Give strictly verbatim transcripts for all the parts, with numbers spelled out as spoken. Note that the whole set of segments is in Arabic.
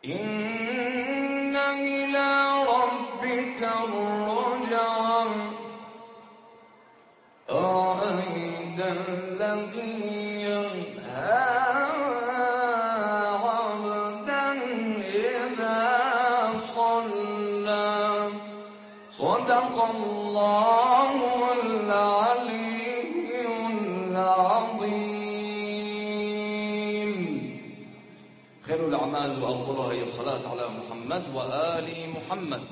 إن إلى ربك الرجعى أرأيت الذي ينهى عبدا إذا صلى صدق الله العلي العظيم. خير الأعمال وأفضلها هي الصلاة على محمد وآل محمد.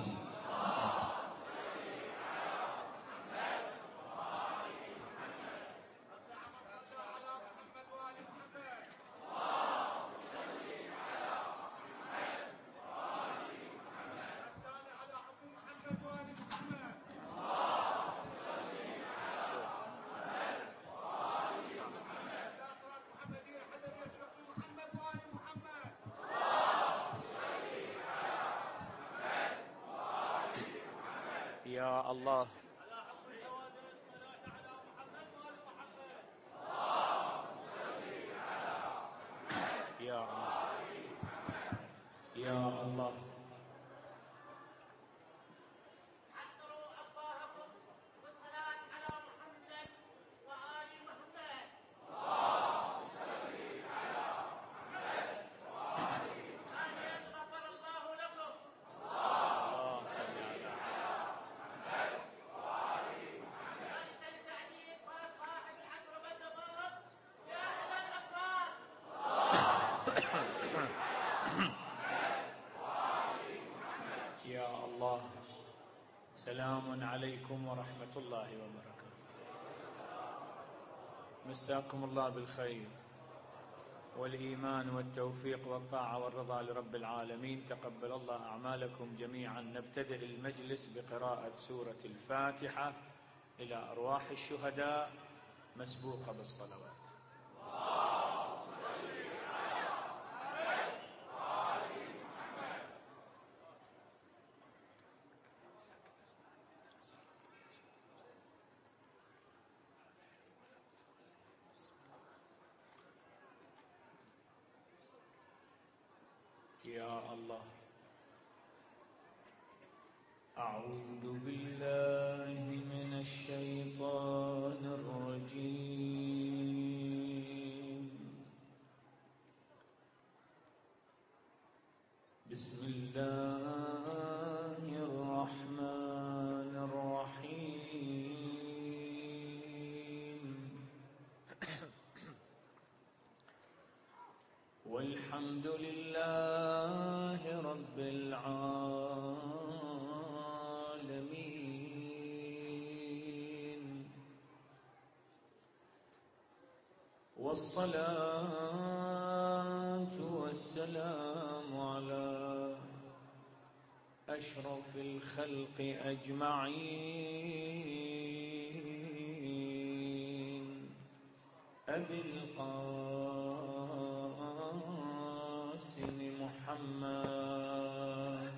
يا الله يا الله يا الله يا الله. سلام عليكم ورحمة الله وبركاته. مساكم الله بالخير والإيمان والتوفيق والطاعة والرضا لرب العالمين. تقبل الله أعمالكم جميعا. نبتدئ المجلس بقراءة سورة الفاتحة إلى أرواح الشهداء مسبوقة بالصلوات. يا الله. أعوذ بالله من الشيطان الرجيم. بسم الله الرحمن الرحيم. والحمد لله رب العالمين. والصلاة والسلام على أشرف الخلق أجمعين أبي القاسم محمد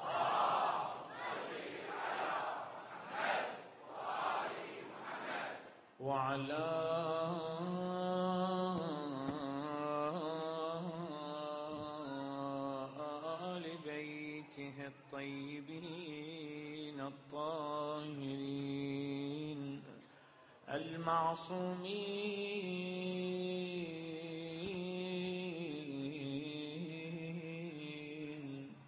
وعلى آل بيته الطيبين الطاهرين المعصومين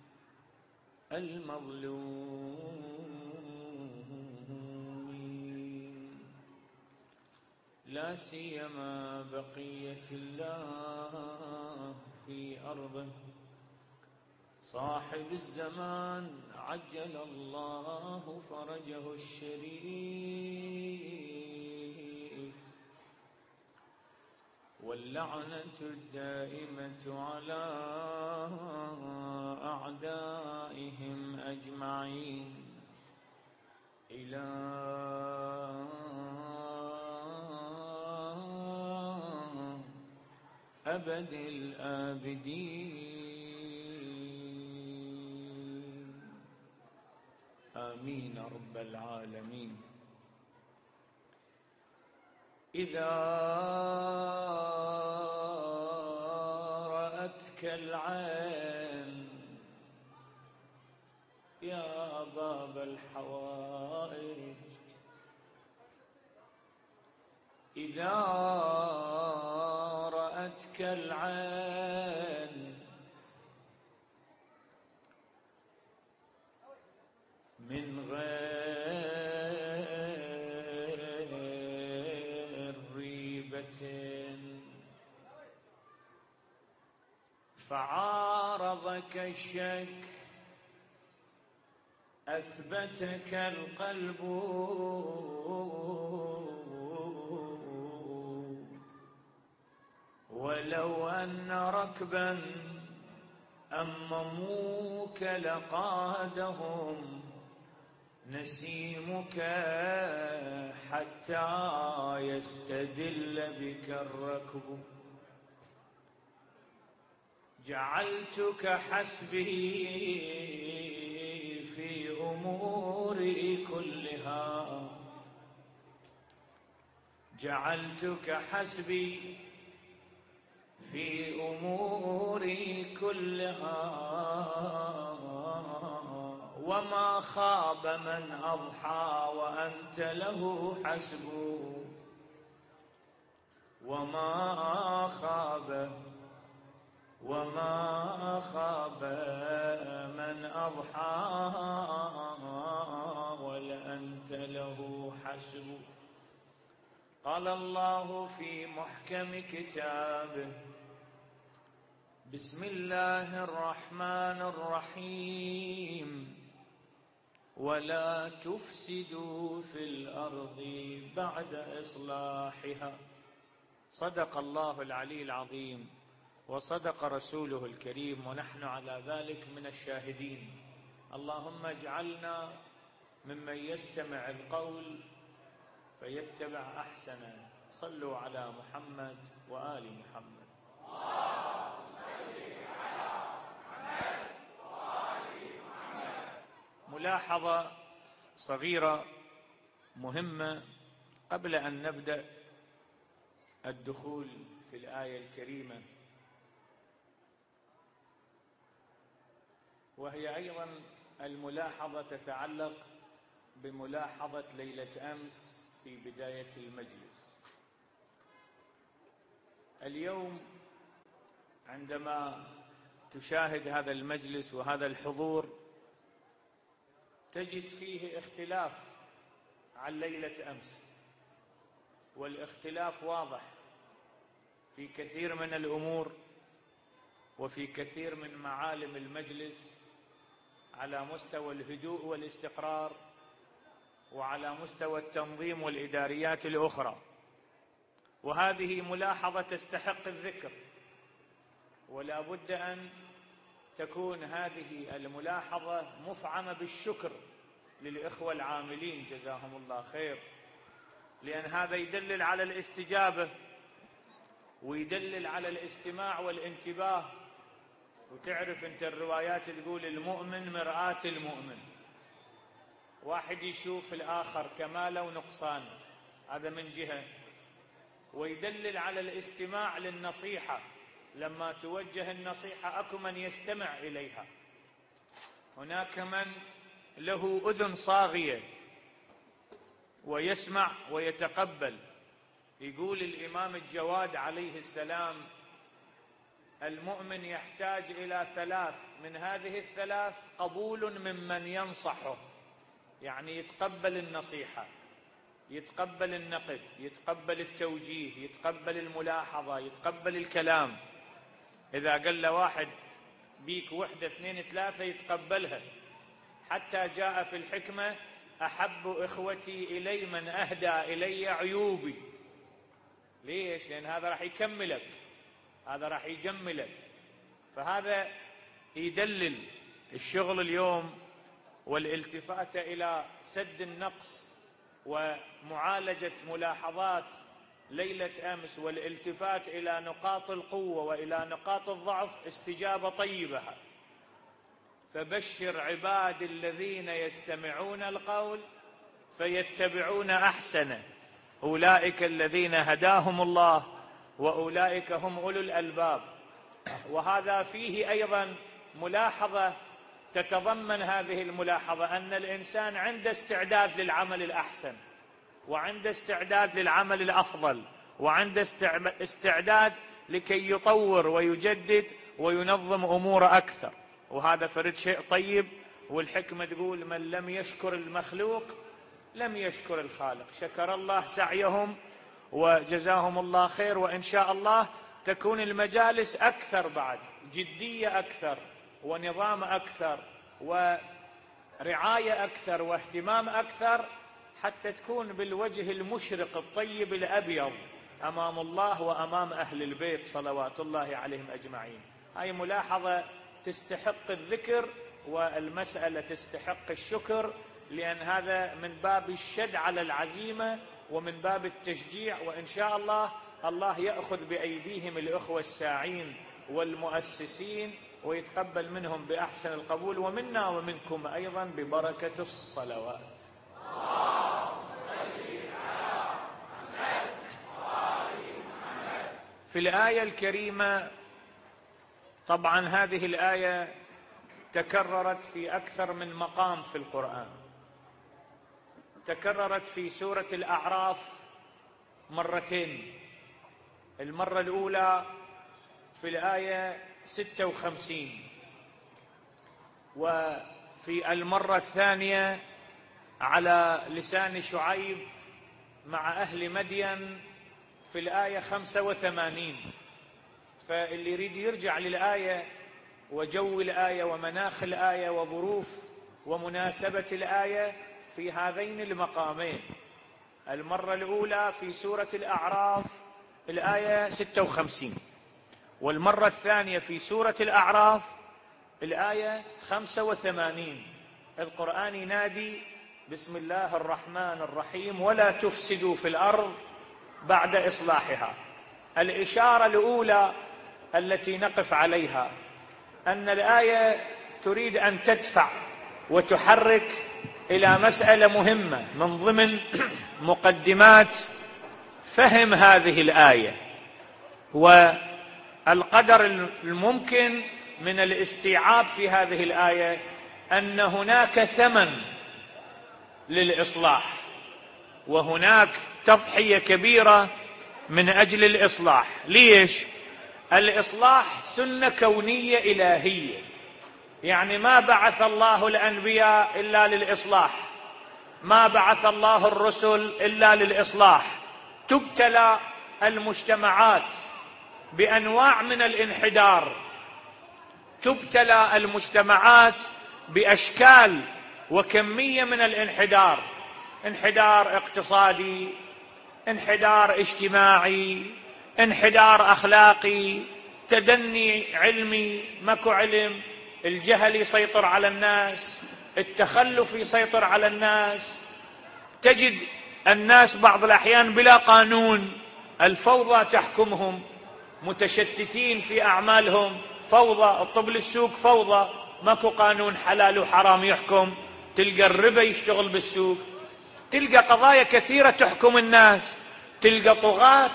المظلومين، لا سيما بقية الله في أرضه صاحب الزمان عجل الله فرجه الشريف، واللعنة الدائمة على أعدائهم أجمعين إلى أبد الآبدين. آمين رب العالمين. إذا رأتك العين الحوائج. إذا رأتك العين من غير ريبة فعارضك الشك أثبتك القلب ولو أن ركبا أمموك لقادهم نسيمك حتى يستدل بك الركب. جعلتك حسبي في أموري كلها، جعلتك حسبي في أموري كلها، وما خاب من أضحى وأنت له حسب، وما خاب وما خاب من أضحى ولأنت له حسب. قال الله في محكم كتابه: بسم الله الرحمن الرحيم: ولا تفسدوا في الأرض بعد إصلاحها. صدق الله العلي العظيم وصدق رسوله الكريم، ونحن على ذلك من الشاهدين. اللهم اجعلنا ممن يستمع القول فيتبع أحسنه. صلوا على محمد وآل محمد. ملاحظة صغيرة مهمة قبل أن نبدأ الدخول في الآية الكريمة، وهي أيضا الملاحظة تتعلق بملاحظة ليلة أمس في بداية المجلس. اليوم عندما تشاهد هذا المجلس وهذا الحضور تجد فيه اختلاف عن ليلة أمس، والاختلاف واضح في كثير من الأمور وفي كثير من معالم المجلس، على مستوى الهدوء والاستقرار وعلى مستوى التنظيم والإداريات الأخرى. وهذه ملاحظة تستحق الذكر، ولا بد أن تكون هذه الملاحظة مفعمة بالشكر للإخوة العاملين جزاهم الله خير، لأن هذا يدلل على الاستجابة ويدلل على الاستماع والانتباه. وتعرف أنت الروايات تقول المؤمن مرآة المؤمن، واحد يشوف الآخر كماله ونقصانه، هذا من جهة. ويدلل على الاستماع للنصيحة، لما توجه النصيحة أكو من يستمع إليها، هناك من له أذن صاغية ويسمع ويتقبل. يقول الإمام الجواد عليه السلام: المؤمن يحتاج إلى ثلاث، من هذه الثلاث قبول ممن ينصحه، يعني يتقبل النصيحة، يتقبل النقد، يتقبل التوجيه، يتقبل الملاحظة، يتقبل الكلام. إذا قال له واحد بيك وحدة اثنين ثلاثة يتقبلها. حتى جاء في الحكمة: أحب إخوتي إلي من أهدى إلي عيوبي. ليش؟ لأن هذا راح يكملك، هذا راح يجملك. فهذا يدلل الشغل اليوم والالتفات إلى سد النقص ومعالجة ملاحظات ليلة أمس، والالتفات إلى نقاط القوة وإلى نقاط الضعف، استجابة طيبة. فبشر عباد الذين يستمعون القول فيتبعون أحسنه، أولئك الذين هداهم الله وأولئك هم أولو الألباب. وهذا فيه أيضا ملاحظة تتضمن هذه الملاحظة أن الإنسان عنده استعداد للعمل الأحسن، وعنده استعداد للعمل الأفضل، وعنده استعداد لكي يطور ويجدد وينظم أمور أكثر، وهذا فرد شيء طيب. والحكمة تقول: من لم يشكر المخلوق لم يشكر الخالق. شكر الله سعيهم وجزاهم الله خير، وإن شاء الله تكون المجالس أكثر بعد، جدية أكثر ونظام أكثر ورعاية أكثر واهتمام أكثر، حتى تكون بالوجه المشرق الطيب الأبيض أمام الله وأمام أهل البيت صلوات الله عليهم أجمعين. هاي ملاحظة تستحق الذكر، والمسألة تستحق الشكر، لأن هذا من باب الشد على العزيمة ومن باب التشجيع. وإن شاء الله الله يأخذ بأيديهم الأخوة الساعين والمؤسسين ويتقبل منهم بأحسن القبول، ومنا ومنكم أيضا ببركة الصلوات. في الآية الكريمة، طبعا هذه الآية تكررت في أكثر من مقام في القرآن. تكررت في سورة الأعراف مرتين، المرة الأولى في الآية ستة وخمسين، وفي المرة الثانية على لسان شعيب مع أهل مدين في الآية خمسة وثمانين. فاللي يريد يرجع للآية وجو الآية ومناخ الآية وظروف ومناسبة الآية في هذين المقامين. المرة الأولى في سورة الأعراف الآية ستة وخمسين، والمرة الثانية في سورة الأعراف الآية خمسة وثمانين. القرآن ينادي: بسم الله الرحمن الرحيم ولا تفسدوا في الأرض بعد إصلاحها. الإشارة الأولى التي نقف عليها أن الآية تريد أن تدفع وتحرك إلى مسألة مهمة من ضمن مقدمات فهم هذه الآية، والقدر الممكن من الاستيعاب في هذه الآية أن هناك ثمن للإصلاح، وهناك تضحية كبيرة من أجل الإصلاح. ليش؟ الإصلاح سنة كونية إلهية، يعني ما بعث الله الأنبياء إلا للإصلاح، ما بعث الله الرسل إلا للإصلاح. تبتلى المجتمعات بأنواع من الانحدار، تبتلى المجتمعات بأشكال وكمية من الانحدار، انحدار اقتصادي، انحدار اجتماعي، انحدار أخلاقي، تدني علمي، ماكو علم، الجهل يسيطر على الناس، التخلف يسيطر على الناس، تجد الناس بعض الأحيان بلا قانون، الفوضى تحكمهم، متشتتين في أعمالهم، فوضى، الطب السوق فوضى، ماكو قانون حلال وحرام يحكم، تلقى الربا يشتغل بالسوق، تلقى قضايا كثيرة تحكم الناس، تلقى طغاة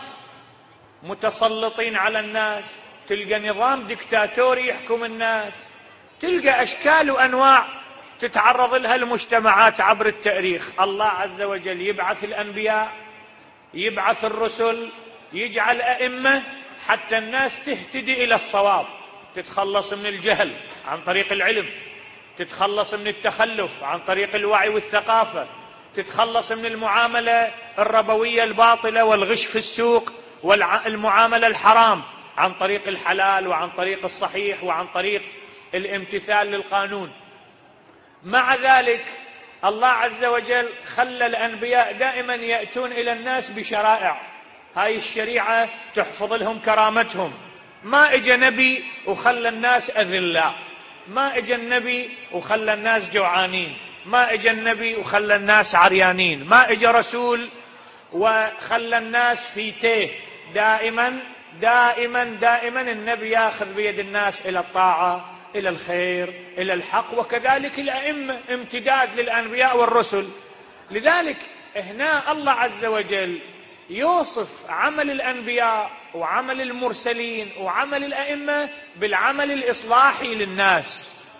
متسلطين على الناس، تلقى نظام ديكتاتوري يحكم الناس، تلقى أشكال وأنواع تتعرض لها المجتمعات عبر التاريخ. الله عز وجل يبعث الأنبياء، يبعث الرسل، يجعل أئمة حتى الناس تهتدي إلى الصواب، تتخلص من الجهل عن طريق العلم، تتخلص من التخلف عن طريق الوعي والثقافة، تتخلص من المعاملة الربوية الباطلة والغش في السوق والمعاملة الحرام عن طريق الحلال وعن طريق الصحيح وعن طريق الامتثال للقانون. مع ذلك الله عز وجل خلى الأنبياء دائما يأتون إلى الناس بشرائع، هاي الشريعة تحفظ لهم كرامتهم. ما اجى نبي وخلى الناس أذلاء، ما اجى النبي وخلى الناس جوعانين، ما اجى النبي وخلى الناس عريانين، ما اجى رسول وخلى الناس في تيه. دائما دائما دائما النبي ياخذ بيد الناس إلى الطاعة، إلى الخير، إلى الحق، وكذلك الأئمة امتداد للأنبياء والرسل. لذلك هنا الله عز وجل يوصف عمل الأنبياء وعمل المرسلين وعمل الأئمة بالعمل الإصلاحي للناس،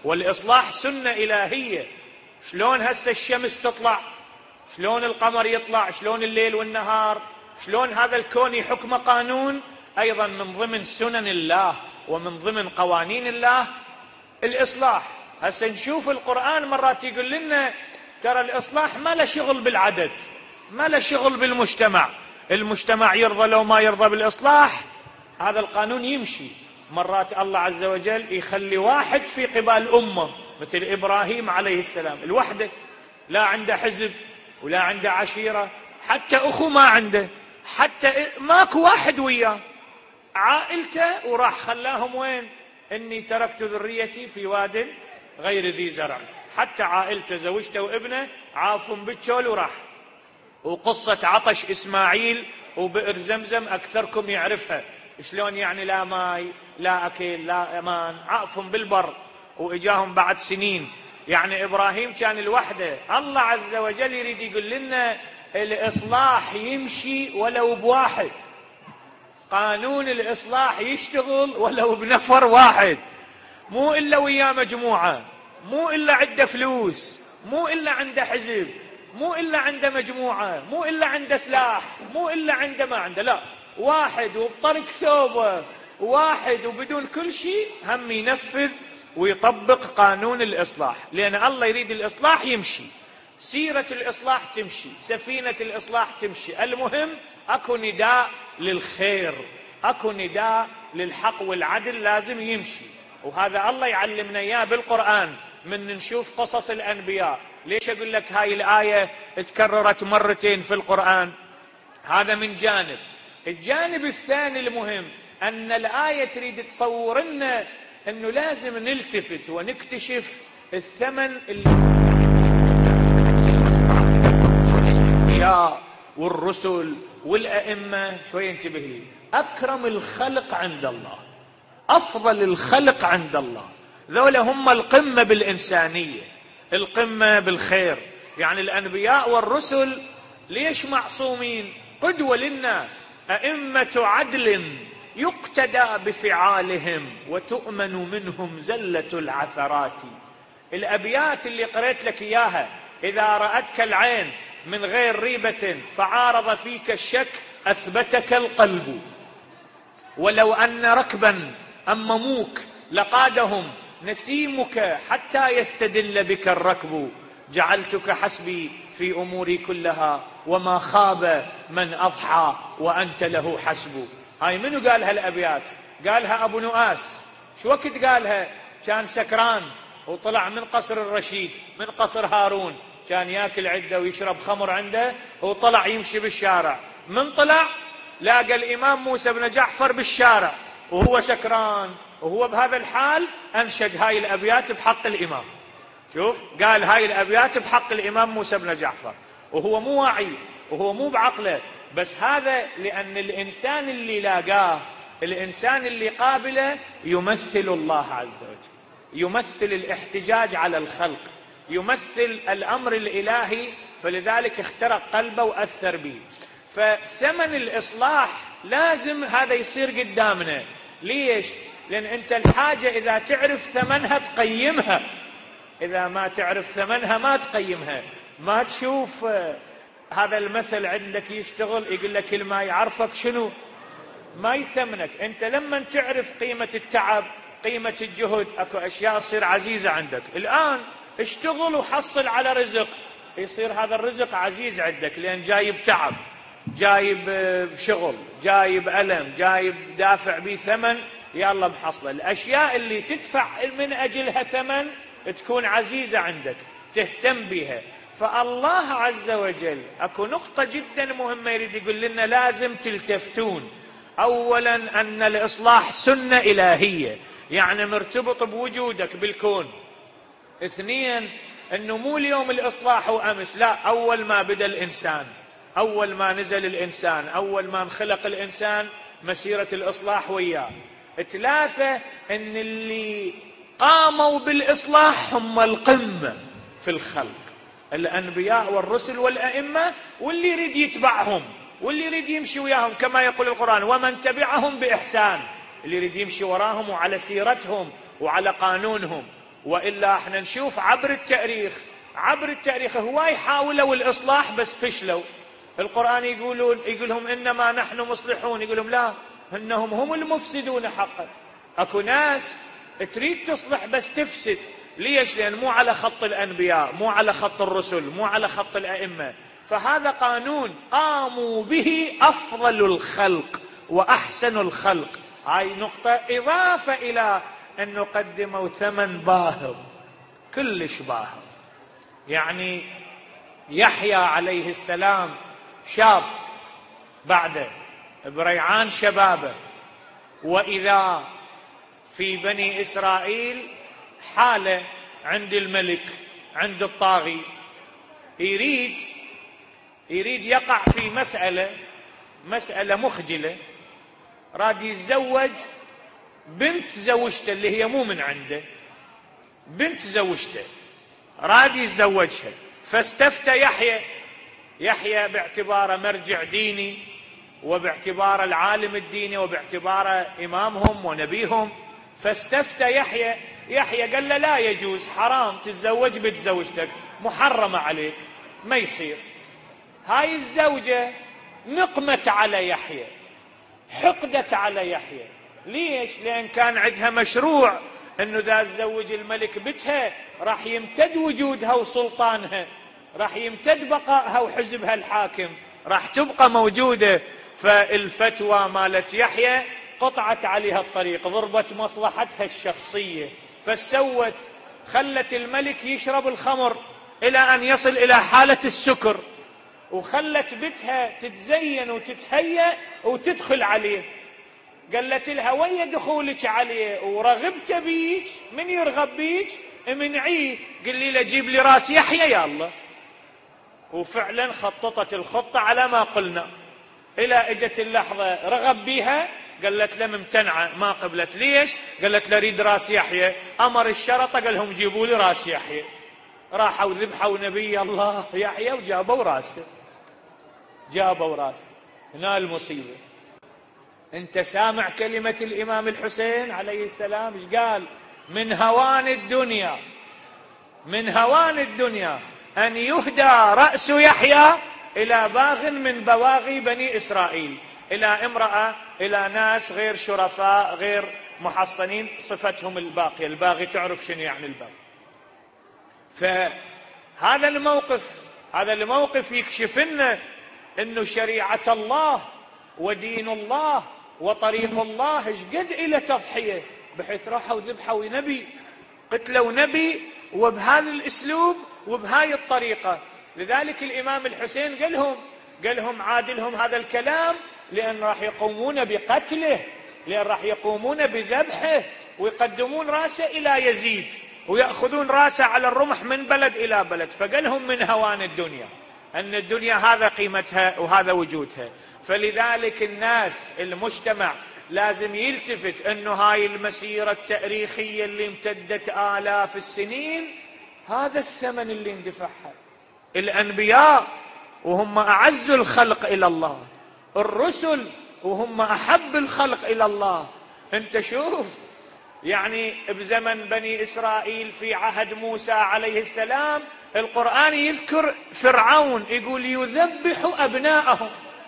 والإصلاح سنة إلهية. شلون هسه الشمس تطلع، شلون القمر يطلع، شلون الليل والنهار، شلون هذا الكون يحكم قانون، أيضا من ضمن سنن الله ومن ضمن قوانين الله الإصلاح. هسه نشوف القرآن مرات يقول لنا ترى الإصلاح ما له شغل بالعدد، ما له شغل بالمجتمع، المجتمع يرضى لو ما يرضى بالإصلاح هذا القانون يمشي. مرات الله عز وجل يخلي واحد في قبال أمة مثل إبراهيم عليه السلام، الوحدة، لا عنده حزب ولا عنده عشيرة، حتى أخو ما عنده، حتى ماكو واحد وياه، عائلته، وراح خلاهم وين؟ إني تركت ذريتي في واد غير ذي زرع. حتى عائلته زوجته وابنه عافهم بالشول وراح. وقصة عطش إسماعيل وبئر زمزم أكثركم يعرفها، شلون يعني لا ماي لا أكل لا أمان، عافهم بالبر وإجاهم بعد سنين. يعني إبراهيم كان الوحدة. الله عز وجل يريد يقول لنا الإصلاح يمشي ولو بواحد، قانون الإصلاح يشتغل ولو بنفر واحد، مو إلا وياه مجموعة، مو إلا عنده فلوس، مو إلا عنده حزب، مو إلا عنده مجموعة، مو إلا عنده سلاح، مو إلا عنده ما عنده، لا، واحد وبطرق ثوبه، واحد وبدون كل شيء هم ينفذ ويطبق قانون الإصلاح. لأن الله يريد الإصلاح يمشي، سيرة الإصلاح تمشي، سفينة الإصلاح تمشي. المهم أكو نداء للخير، أكو نداء للحق والعدل لازم يمشي. وهذا الله يعلمنا إياه بالقرآن من نشوف قصص الأنبياء. ليش أقول لك هاي الآية تكررت مرتين في القرآن؟ هذا من جانب. الجانب الثاني المهم أن الآية تريد تصور لنا أنه لازم نلتفت ونكتشف الثمن الأنبياء والرسل والأئمة. شوي انتبه لي، أكرم الخلق عند الله، أفضل الخلق عند الله، ذولا هم القمة بالإنسانية، القمة بالخير. يعني الأنبياء والرسل ليش معصومين؟ قدوة للناس، أئمة عدل يقتدى بفعالهم وتؤمن منهم زلة العثرات. الأبيات اللي قرأت لك إياها، إذا رأتك العين من غير ريبة فعارض فيك الشك أثبتك القلب، ولو أن ركبا أمموك لقادهم نسيمك حتى يستدل بك الركب، جعلتك حسبي في أموري كلها وما خاب من أضحى وأنت له حسب. هاي منو قالها الأبيات؟ قالها أبو نؤاس. شو وقت قالها؟ كان سكران وطلع من قصر الرشيد، من قصر هارون، كان ياكل عنده ويشرب خمر عنده، وطلع يمشي بالشارع. من طلع لاقى الإمام موسى بن جعفر بالشارع وهو سكران، وهو بهذا الحال أنشد هاي الأبيات بحق الإمام. شوف، قال هاي الأبيات بحق الإمام موسى بن جعفر وهو مو واعي وهو مو بعقله، بس هذا لأن الإنسان اللي لاقاه، الإنسان اللي قابله، يمثل الله عز وجل، يمثل الاحتجاج على الخلق، يمثل الأمر الإلهي، فلذلك اخترق قلبه وأثر به. فثمن الإصلاح لازم هذا يصير قدامنا. ليش؟ لأن أنت الحاجة إذا تعرف ثمنها تقيمها، إذا ما تعرف ثمنها ما تقيمها. ما تشوف هذا المثل عندك يشتغل يقول لك كل ما يعرفك شنو ما يثمنك. أنت لما تعرف قيمة التعب، قيمة الجهد، أكو أشياء تصير عزيزة عندك. الآن اشتغل وحصل على رزق، يصير هذا الرزق عزيز عندك لأن جايب تعب، جايب شغل، جايب ألم، جايب دافع به ثمن، يلا محصلة. الأشياء اللي تدفع من أجلها ثمن تكون عزيزة عندك، تهتم بها. فالله عز وجل أكو نقطة جدا مهمة يريد يقول لنا لازم تلتفتون. أولا أن الإصلاح سنة إلهية، يعني مرتبط بوجودك بالكون. اثنين، أنه مو اليوم الإصلاح وأمس، لا، أول ما بدأ الإنسان، أول ما نزل الإنسان، أول ما انخلق الإنسان مسيرة الإصلاح وياه. ثلاثة، أن اللي قاموا بالإصلاح هم القمة في الخلق، الأنبياء والرسل والأئمة، واللي يريد يتبعهم واللي يريد يمشي وياهم، كما يقول القرآن ومن تبعهم بإحسان، اللي يريد يمشي وراهم وعلى سيرتهم وعلى قانونهم. وإلا احنا نشوف عبر التاريخ عبر التاريخ هواي حاولوا الإصلاح بس فشلوا. القرآن يقولون يقولهم إنما نحن مصلحون، يقولهم لا، إنهم هم المفسدون حقا. أكو ناس تريد تصلح بس تفسد. ليش؟ لأن مو على خط الأنبياء، مو على خط الرسل، مو على خط الأئمة. فهذا قانون قاموا به أفضل الخلق وأحسن الخلق. هاي نقطة، إضافة إلى أنه قدموا ثمن باهظ كلش باهظ. يعني يحيى عليه السلام شاب بعده بريعان شبابه، وإذا في بني إسرائيل حالة عند الملك عند الطاغي يريد يريد يقع في مسألة مسألة مخجلة، راد يتزوج بنت زوجته اللي هي مو من عنده، بنت زوجته راد يتزوجها. فاستفتى يحيى يحيى باعتباره مرجع ديني وباعتباره العالم الديني وباعتباره إمامهم ونبيهم، فاستفتى يحيى يحيى قال له لا يجوز، حرام تتزوج بنت زوجتك، محرمة عليك، ما يصير. هاي الزوجة نقمت على يحيى، حقدت على يحيى. ليش؟ لأن كان عندها مشروع أنه إذا تزوج الملك بنتها راح يمتد وجودها وسلطانها، راح يمتد بقائها وحزبها الحاكم، راح تبقى موجودة. فالفتوى مالت يحيى قطعت عليها الطريق، ضربت مصلحتها الشخصية، فسوت خلت الملك يشرب الخمر إلى أن يصل إلى حالة السكر، وخلت بنتها تتزين وتتهيأ وتدخل عليه. قالت لها ويا دخولك عليه ورغبت بيك، من يرغب بيك منعيه، قل لي له جيب لي راس يحيى يا الله. وفعلا خططت الخطة على ما قلنا، إلى اجت اللحظة رغب بيها، قالت له ممتنعة ما قبلت. ليش؟ قالت له ريد راس يحيى. أمر الشرطة قال لهم جيبوا لي راس يحيى، راحوا ذبحوا نبي الله يحيى وجابوا راسه، جابوا راسه. هنا المصيبة. انت سامع كلمة الإمام الحسين عليه السلام ايش قال؟ من هوان الدنيا من هوان الدنيا أن يهدى رأس يحيى إلى باغ من بواغي بني إسرائيل، إلى امرأة، إلى ناس غير شرفاء غير محصنين، صفتهم الباقية. الباغي تعرف شنو يعني الباغي. فهذا الموقف هذا الموقف يكشف لنا أنه شريعة الله ودين الله وطريق الله ايش قد إلى تضحية، بحيث راحوا ذبحوا نبي، قتلوا نبي، وبهذا الأسلوب وبهاي الطريقة. لذلك الإمام الحسين قال لهم قال لهم عادلهم هذا الكلام، لأن راح يقومون بقتله، لأن راح يقومون بذبحه، ويقدمون راسه إلى يزيد، ويأخذون راسه على الرمح من بلد إلى بلد. فقال لهم من هوان الدنيا، أن الدنيا هذا قيمتها وهذا وجودها. فلذلك الناس المجتمع لازم يلتفت أنه هاي المسيرة التاريخية اللي امتدت آلاف السنين هذا الثمن اللي اندفعها. الأنبياء وهم أعز الخلق إلى الله، الرسل وهم أحب الخلق إلى الله. أنت شوف يعني بزمن بني إسرائيل في عهد موسى عليه السلام القرآن يذكر فرعون يقول يذبح أبناءهم،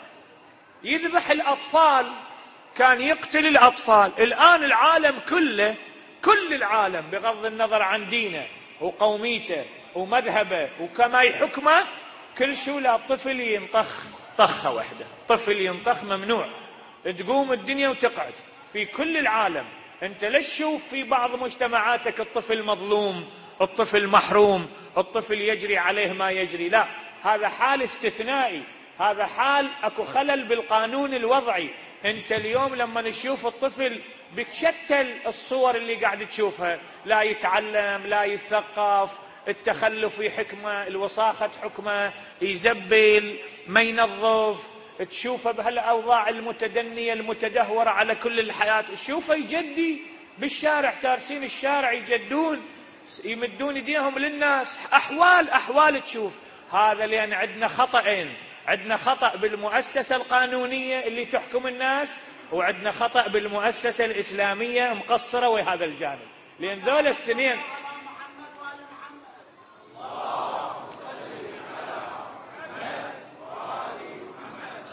يذبح الأطفال، كان يقتل الأطفال. الآن العالم كله كل العالم بغض النظر عن دينه وقوميته ومذهبه وكما يحكمه، كل شو لا طفل ينطخ طخة واحدة، طفل ينطخ ممنوع، تقوم الدنيا وتقعد في كل العالم. انت ليش تشوف في بعض مجتمعاتك الطفل مظلوم، الطفل محروم، الطفل يجري عليه ما يجري؟ لا، هذا حال استثنائي، هذا حال اكو خلل بالقانون الوضعي. انت اليوم لما نشوف الطفل بشتى الصور اللي قاعد تشوفها، لا يتعلم، لا يثقف، التخلف في حكمه، الوساخة حكمه، يزبل، ما ينظف، تشوفه بهالاوضاع المتدنية المتدهورة على كل الحياة، تشوفه يجدي بالشارع، تارسين الشارع يجدون، يمدون ايديهم للناس، احوال احوال تشوف. هذا لان عندنا خطأين، عندنا خطأ بالمؤسسة القانونية اللي تحكم الناس، وعندنا خطأ بالمؤسسة الإسلامية مقصرة وهذا الجانب. لأن ذول الاثنين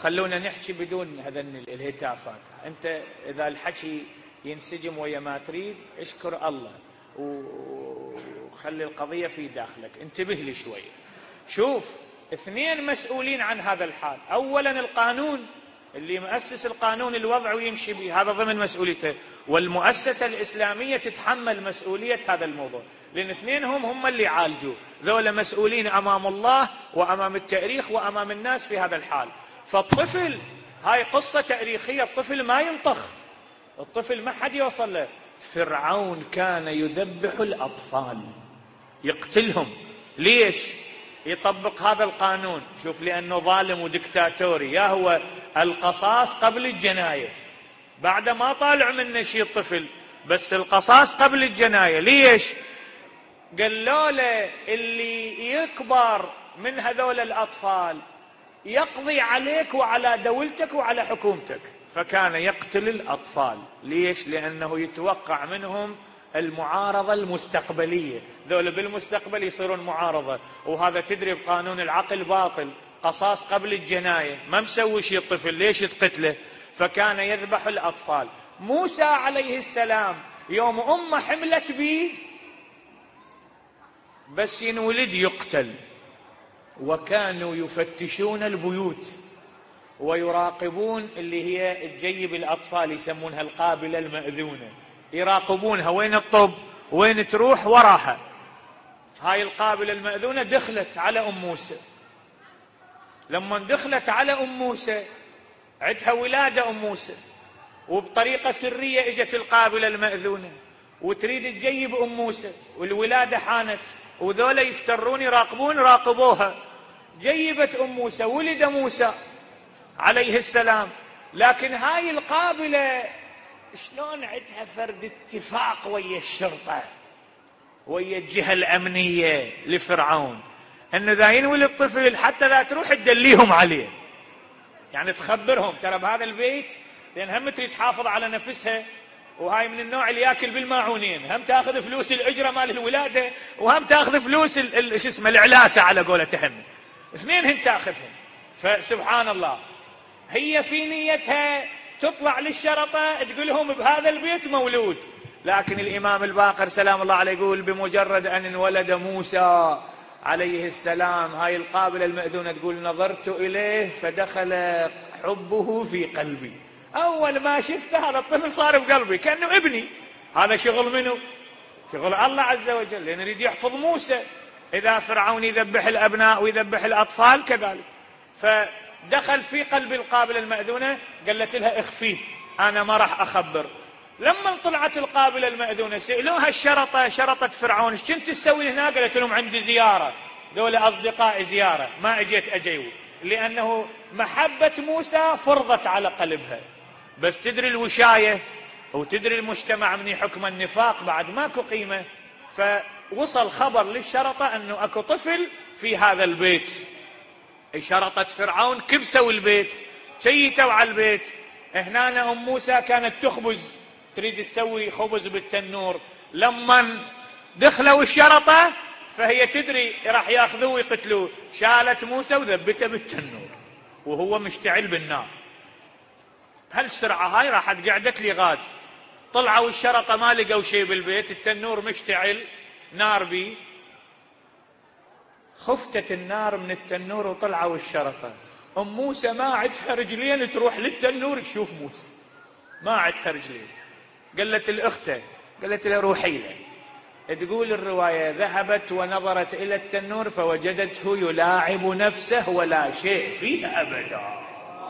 خلونا نحكي بدون هذن الهتافات. أنت إذا الحكي ينسجم ويا ما تريد اشكر الله وخلي القضية في داخلك، انتبه لي شوية. شوف، اثنين مسؤولين عن هذا الحال. أولا القانون اللي مؤسس القانون الوضع ويمشي به، هذا ضمن مسؤوليته، والمؤسسة الإسلامية تتحمل مسؤولية هذا الموضوع، لأن اثنينهم هم اللي يعالجوا، ذولا مسؤولين أمام الله وأمام التاريخ وأمام الناس في هذا الحال. فالطفل، هاي قصة تاريخية، الطفل ما ينطخ، الطفل ما حد يوصل له. فرعون كان يذبح الأطفال، يقتلهم. ليش؟ يطبق هذا القانون. شوف، لأنه ظالم ودكتاتوري. يا هو القصاص قبل الجناية، بعد ما طالع منه شيء الطفل، بس القصاص قبل الجناية. ليش؟ قالوا له اللي يكبر من هذول الأطفال يقضي عليك وعلى دولتك وعلى حكومتك، فكان يقتل الأطفال. ليش؟ لأنه يتوقع منهم المعارضة المستقبلية، ذول بالمستقبل يصيرون معارضة، وهذا تدري بقانون العقل باطل، قصاص قبل الجناية، ما مسوي شيء الطفل، ليش تقتله؟ فكان يذبح الأطفال. موسى عليه السلام يوم أمه حملت به بس ينولد يقتل، وكانوا يفتشون البيوت ويراقبون اللي هي تجيب الأطفال، يسمونها القابلة المأذونة، يراقبونها وين الطب وين تروح وراها. هاي القابلة المأذونة دخلت على أم موسى. لما دخلت على أم موسى عندها ولادة أم موسى، وبطريقة سرية اجت القابلة المأذونة وتريد تجيب أم موسى، والولادة حانت، وذولا يفترون يراقبون، راقبوها، جيبت أم موسى، ولد موسى عليه السلام. لكن هاي القابلة شلون عندها فرد اتفاق ويا الشرطة ويا الجهة الأمنية لفرعون، أنه ذا ينولد الطفل حتى لا تروح تدليهم عليه، يعني تخبرهم ترى بهذا البيت، لأن هم تريد تحافظ على نفسها، وهاي من النوع اللي ياكل بالماعونين، هم تاخذ فلوس الأجرة مال الولادة وهم تاخذ فلوس شو اسمه العلاسة على قولتهم، اثنين هن تاخذهم. فسبحان الله، هي في نيتها تطلع للشرطة تقول لهم بهذا البيت مولود، لكن الإمام الباقر سلام الله عليه يقول بمجرد أن انولد موسى عليه السلام، هاي القابلة المأذونة تقول نظرت إليه فدخل حبه في قلبي، أول ما شفته هذا الطفل صار بقلبي كأنه ابني. هذا شغل منه؟ شغل الله عز وجل، لأن يريد يحفظ موسى. إذا فرعون يذبح الأبناء ويذبح الأطفال كذلك. فدخل في قلب القابلة المأذونة، قالت لها اخفيه، أنا ما راح أخبر. لما طلعت القابلة المأذونة سألوها الشرطة، شرطة فرعون ايش كنت تسوي هنا؟ قالت لهم عندي زيارة، دول أصدقائي زيارة، ما أجيت أجيو، لأنه محبة موسى فرضت على قلبها. بس تدري الوشاية وتدري المجتمع من حكم النفاق بعد ماكو قيمة. فوصل خبر للشرطة أنه أكو طفل في هذا البيت. شرطة فرعون كبسوا البيت، شيتوا على البيت. هنا أم موسى كانت تخبز، تريد تسوي خبز بالتنور. لما دخلوا الشرطة فهي تدري راح ياخذوه ويقتلوه، شالت موسى وذبته بالتنور وهو مشتعل بالنار. بهالسرعة هاي راحت قعدت لي غاد. طلعوا الشرطة ما لقوا شيء بالبيت، التنور مشتعل نار بي. خفتت النار من التنور وطلعوا الشرطة. أم موسى ما عندها رجلين تروح للتنور تشوف موسى، ما عندها رجلين. قالت الأخته، قالت له روحي له. تقول الرواية ذهبت ونظرت إلى التنور فوجدته يلاعب نفسه ولا شيء فيه أبدا.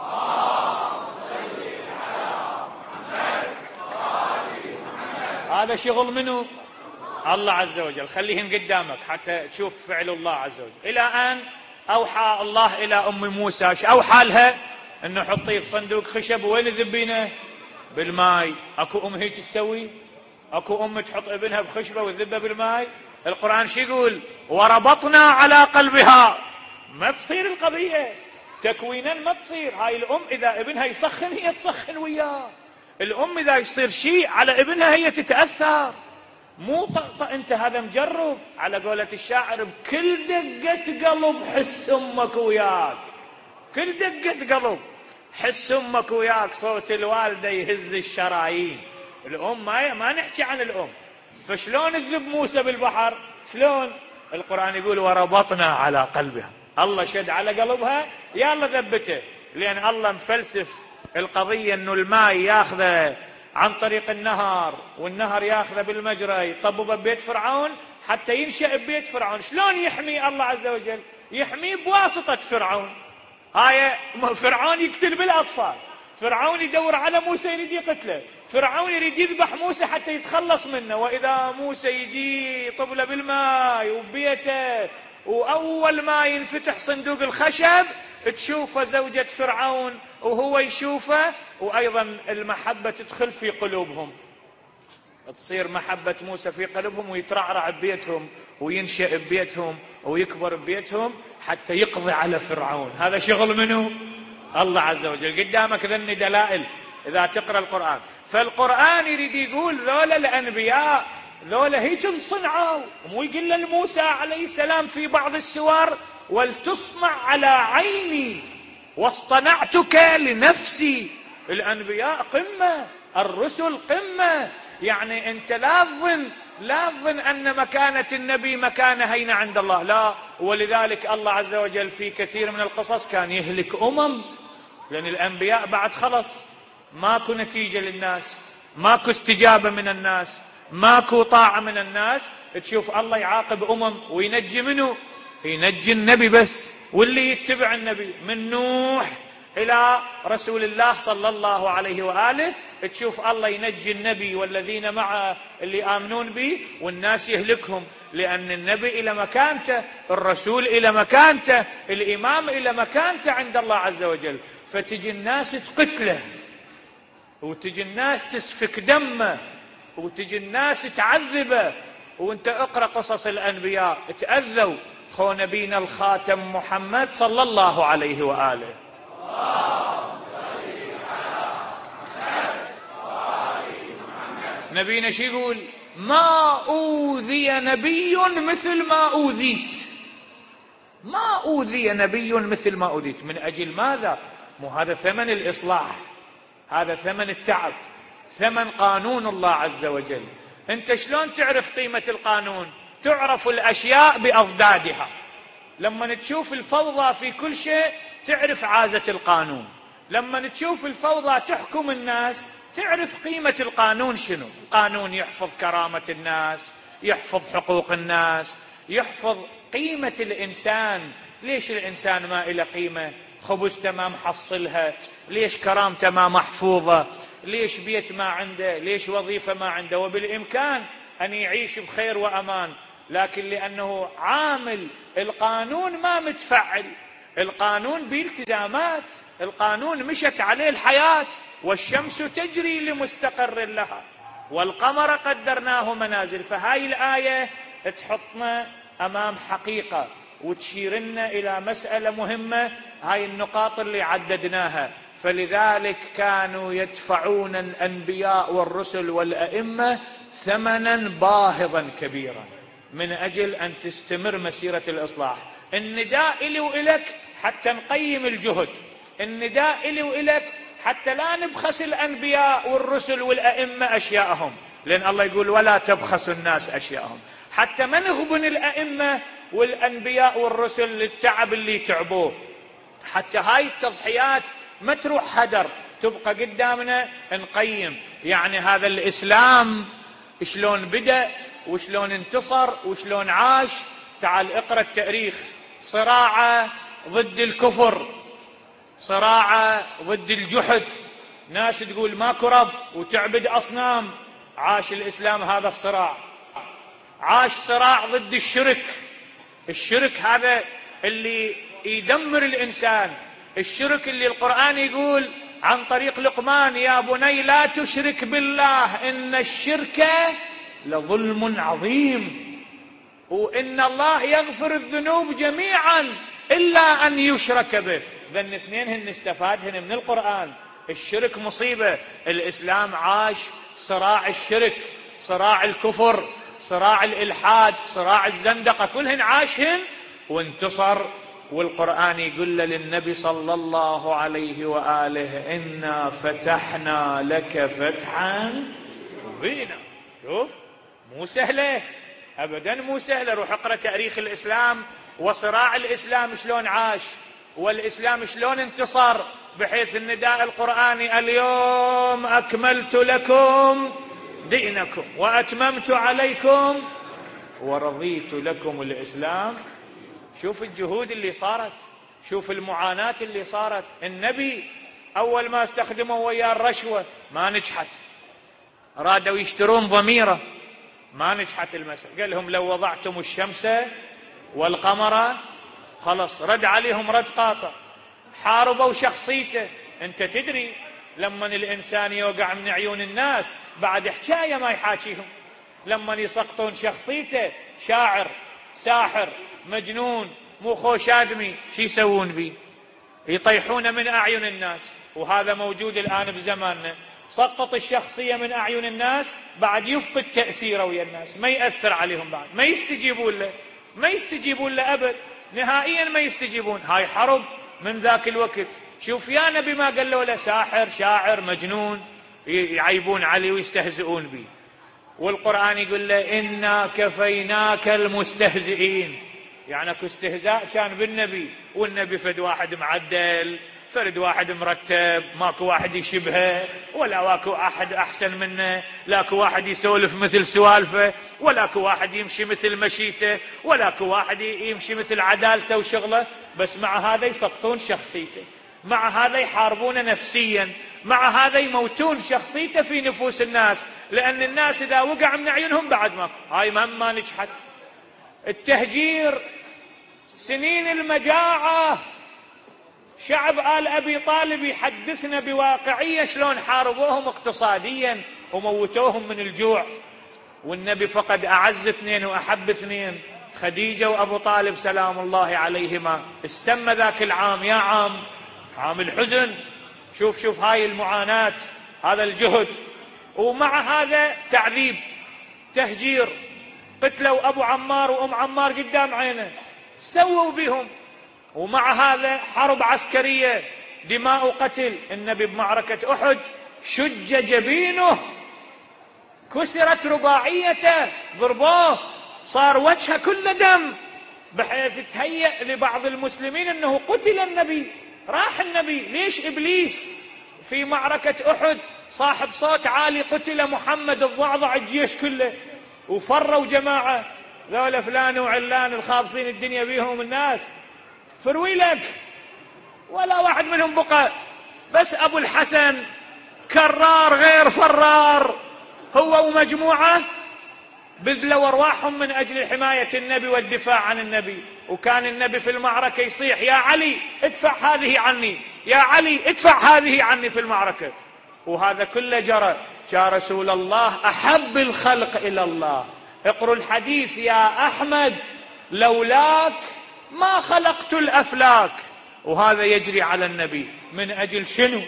هذا شغل منه الله عز وجل. خليهم قدامك حتى تشوف فعل الله عز وجل. إلى أن أوحى الله إلى أم موسى، ايش أوحى لها؟ أنه حطيه بصندوق خشب. وين ذبينه؟ بالماء. أكو أم هيك تسوي؟ أكو أم تحط ابنها بخشبة وتذبه بالماء؟ القرآن شو يقول؟ وربطنا على قلبها. ما تصير القضية تكوينا، ما تصير. هاي الأم إذا ابنها يسخن هي تسخن وياه. الأم إذا يصير شيء على ابنها هي تتأثر، مو طقطق. أنت هذا مجرب على قولة الشاعر، بكل دقة قلب حس أمك وياك، كل دقة قلب. حس أمك وياك صوت الوالدة يهز الشرايين. الأم ما, ما نحكي عن الأم. فشلون تذب موسى بالبحر؟ شلون؟ القرآن يقول وربطنا على قلبها، الله شد على قلبها يلا ذبته، لأن الله مفلسف القضية أنه الماء ياخذه عن طريق النهر، والنهر ياخذه بالمجرى يطببه ببيت فرعون حتى ينشأ ببيت فرعون. شلون يحمي الله عز وجل؟ يحميه بواسطة فرعون. هاي فرعون يقتل بالأطفال، فرعون يدور على موسى يريد يقتله، فرعون يريد يذبح موسى حتى يتخلص منه. وإذا موسى يجي يطبله بالماء وبيته، وأول ما ينفتح صندوق الخشب تشوفه زوجة فرعون وهو يشوفه، وأيضا المحبة تدخل في قلوبهم، تصير محبة موسى في قلوبهم ويترعرع ببيتهم وينشأ ببيتهم ويكبر ببيتهم حتى يقضي على فرعون. هذا شغل منه الله عز وجل. قدامك ذني دلائل إذا تقرأ القرآن. فالقرآن يريد يقول ذولا الأنبياء ذولا هيك صنعوا، مو يقول لموسى عليه السلام في بعض السور ولتصنع على عيني واصطنعتك لنفسي. الأنبياء قمة، الرسل قمة، يعني أنت لا تظن لا تظن أن مكانة النبي مكانة هينة عند الله، لا. ولذلك الله عز وجل في كثير من القصص كان يهلك أمم، لأن الأنبياء بعد خلص ماكو نتيجة للناس، ماكو استجابة من الناس، ماكو طاعة من الناس. تشوف الله يعاقب أمم وينجي منه، ينجي النبي بس، واللي يتبع النبي من نوح إلى رسول الله صلى الله عليه وآله. تشوف الله ينجي النبي والذين معه اللي آمنون به، والناس يهلكهم، لأن النبي إلى مكانته، الرسول إلى مكانته، الإمام إلى مكانته عند الله عز وجل. فتجي الناس تقتله، وتجي الناس تسفك دمه، وتجي الناس تعذبه. وانت اقرأ قصص الأنبياء تأذوا، خو نبينا الخاتم محمد صلى الله عليه وآله. نبينا شو يقول؟ ما أوذي نبي مثل ما أوذيت، ما أوذي نبي مثل ما أوذيت. من أجل ماذا؟ مو هذا ثمن الإصلاح، هذا ثمن التعب، ثمن قانون الله عز وجل. أنت شلون تعرف قيمة القانون؟ تعرف الأشياء بأضدادها. لما تشوف الفوضى في كل شيء تعرف عازة القانون، لما تشوف الفوضى تحكم الناس تعرف قيمة القانون شنو. القانون يحفظ كرامة الناس، يحفظ حقوق الناس، يحفظ قيمة الإنسان. ليش الإنسان ما إله قيمة؟ خبزته ما محصلها، ليش كرامته ما محفوظة، ليش بيت ما عنده، ليش وظيفة ما عنده، وبالإمكان أن يعيش بخير وأمان، لكن لأنه عامل القانون ما متفعل. القانون بالتزامات، القانون مشت عليه الحياة. والشمس تجري لمستقر لها والقمر قدرناه منازل. فهاي الآية تحطنا أمام حقيقة وتشيرنا إلى مسألة مهمة، هاي النقاط اللي عددناها. فلذلك كانوا يدفعون الأنبياء والرسل والأئمة ثمنا باهظا كبيرا من أجل أن تستمر مسيرة الإصلاح. النداء إلي وإلك حتى نقيم الجهد، النداء إلي وإلك حتى لا نبخس الأنبياء والرسل والأئمة أشياءهم، لأن الله يقول ولا تبخسوا الناس أشياءهم. حتى ما نغبن الأئمة والأنبياء والرسل للتعب اللي تعبوه، حتى هاي التضحيات ما تروح هدر، تبقى قدامنا نقيم يعني هذا الإسلام شلون بدأ وشلون انتصر وشلون عاش. تعال اقرأ التاريخ، صراعه ضد الكفر، صراعه ضد الجحد، ناس تقول ماكو رب وتعبد أصنام. عاش الإسلام هذا الصراع. عاش صراع ضد الشرك، الشرك هذا اللي يدمر الإنسان، الشرك اللي القرآن يقول عن طريق لقمان يا بني لا تشرك بالله إن الشرك لظلم عظيم، وإن الله يغفر الذنوب جميعا إلا أن يشرك به. ذن اثنين هن نستفادهن من القرآن. الشرك مصيبة، الإسلام عاش صراع الشرك، صراع الكفر، صراع الإلحاد، صراع الزندقة، كلهن عاشهن وانتصر والقرآن يقول للنبي صلى الله عليه وآله إنا فتحنا لك فتحا مبينا. شوف مو سهلة أبدا، مو سهلة. روح اقرأ تاريخ الإسلام وصراع الإسلام شلون عاش، والإسلام شلون انتصر، بحيث النداء القرآني اليوم أكملت لكم دينكم وأتممت عليكم ورضيت لكم الإسلام. شوف الجهود اللي صارت، شوف المعاناة اللي صارت. النبي أول ما استخدموا وياه الرشوة ما نجحت، رادوا يشترون ضميره ما نجحت المسألة. قال لهم لو وضعتم الشمس والقمر، خلص رد عليهم رد قاطع. حاربوا شخصيته. انت تدري لما الإنسان يوقع من عيون الناس بعد حكاية ما يحاكيهم، لما يسقطون شخصيته، شاعر ساحر مجنون مو خوش آدمي، شي يسوون بي؟ يطيحون من أعين الناس. وهذا موجود الآن بزماننا. سقط الشخصية من أعين الناس بعد يفقد تأثيره ويا الناس، ما يأثر عليهم بعد، ما يستجيبون له، ما يستجيبون له أبد، نهائيا ما يستجيبون. هاي حرب من ذاك الوقت. شوف يا نبي ما قالوا له ساحر شاعر مجنون، يعيبون عليه ويستهزئون به. والقرآن يقول له إنا كفيناك المستهزئين، يعني اكو استهزاء كان بالنبي، والنبي فد واحد معدل، فرد واحد مرتب، ماكو واحد يشبهه، ولا واكو احد احسن منه، لاكو واحد يسولف مثل سوالفه، ولاكو واحد يمشي مثل مشيته، ولاكو واحد يمشي مثل عدالته وشغله. بس مع هذا يسقطون شخصيته، مع هذا يحاربونه نفسيا، مع هذا يموتون شخصيته في نفوس الناس، لأن الناس إذا وقع من عيونهم بعد ماكو. هاي مهم ما نجحت. التهجير، سنين المجاعة، شعب آل أبي طالب يحدثنا بواقعية شلون حاربوهم اقتصاديا وموتوهم من الجوع. والنبي فقد أعز اثنين وأحب اثنين، خديجة وأبو طالب سلام الله عليهما. السمى ذاك العام يا عام، عام الحزن. شوف شوف هاي المعاناة، هذا الجهد، ومع هذا تعذيب، تهجير. قتلوا أبو عمار وأم عمار قدام عينه، سووا بهم. ومع هذا حرب عسكرية، دماء وقتل. النبي بمعركة أحد شج جبينه، كسرت رباعيته، ضربوه صار وجهه كله دم، بحيث تهيأ لبعض المسلمين أنه قتل النبي، راح النبي. ليش؟ إبليس في معركة أحد صاحب صوت عالي قتل محمد، الضعضع الجيش كله، وفروا جماعة ذولا فلان وعلان الخابصين الدنيا بيهم الناس، فروي لك ولا واحد منهم بقى. بس أبو الحسن كرار غير فرار، هو ومجموعة بذلوا أرواحهم من أجل حماية النبي والدفاع عن النبي. وكان النبي في المعركة يصيح يا علي ادفع هذه عني، يا علي ادفع هذه عني في المعركة. وهذا كله جرى. يا رسول الله أحب الخلق إلى الله، اقروا الحديث يا أحمد لولاك ما خلقت الأفلاك. وهذا يجري على النبي من أجل شنو؟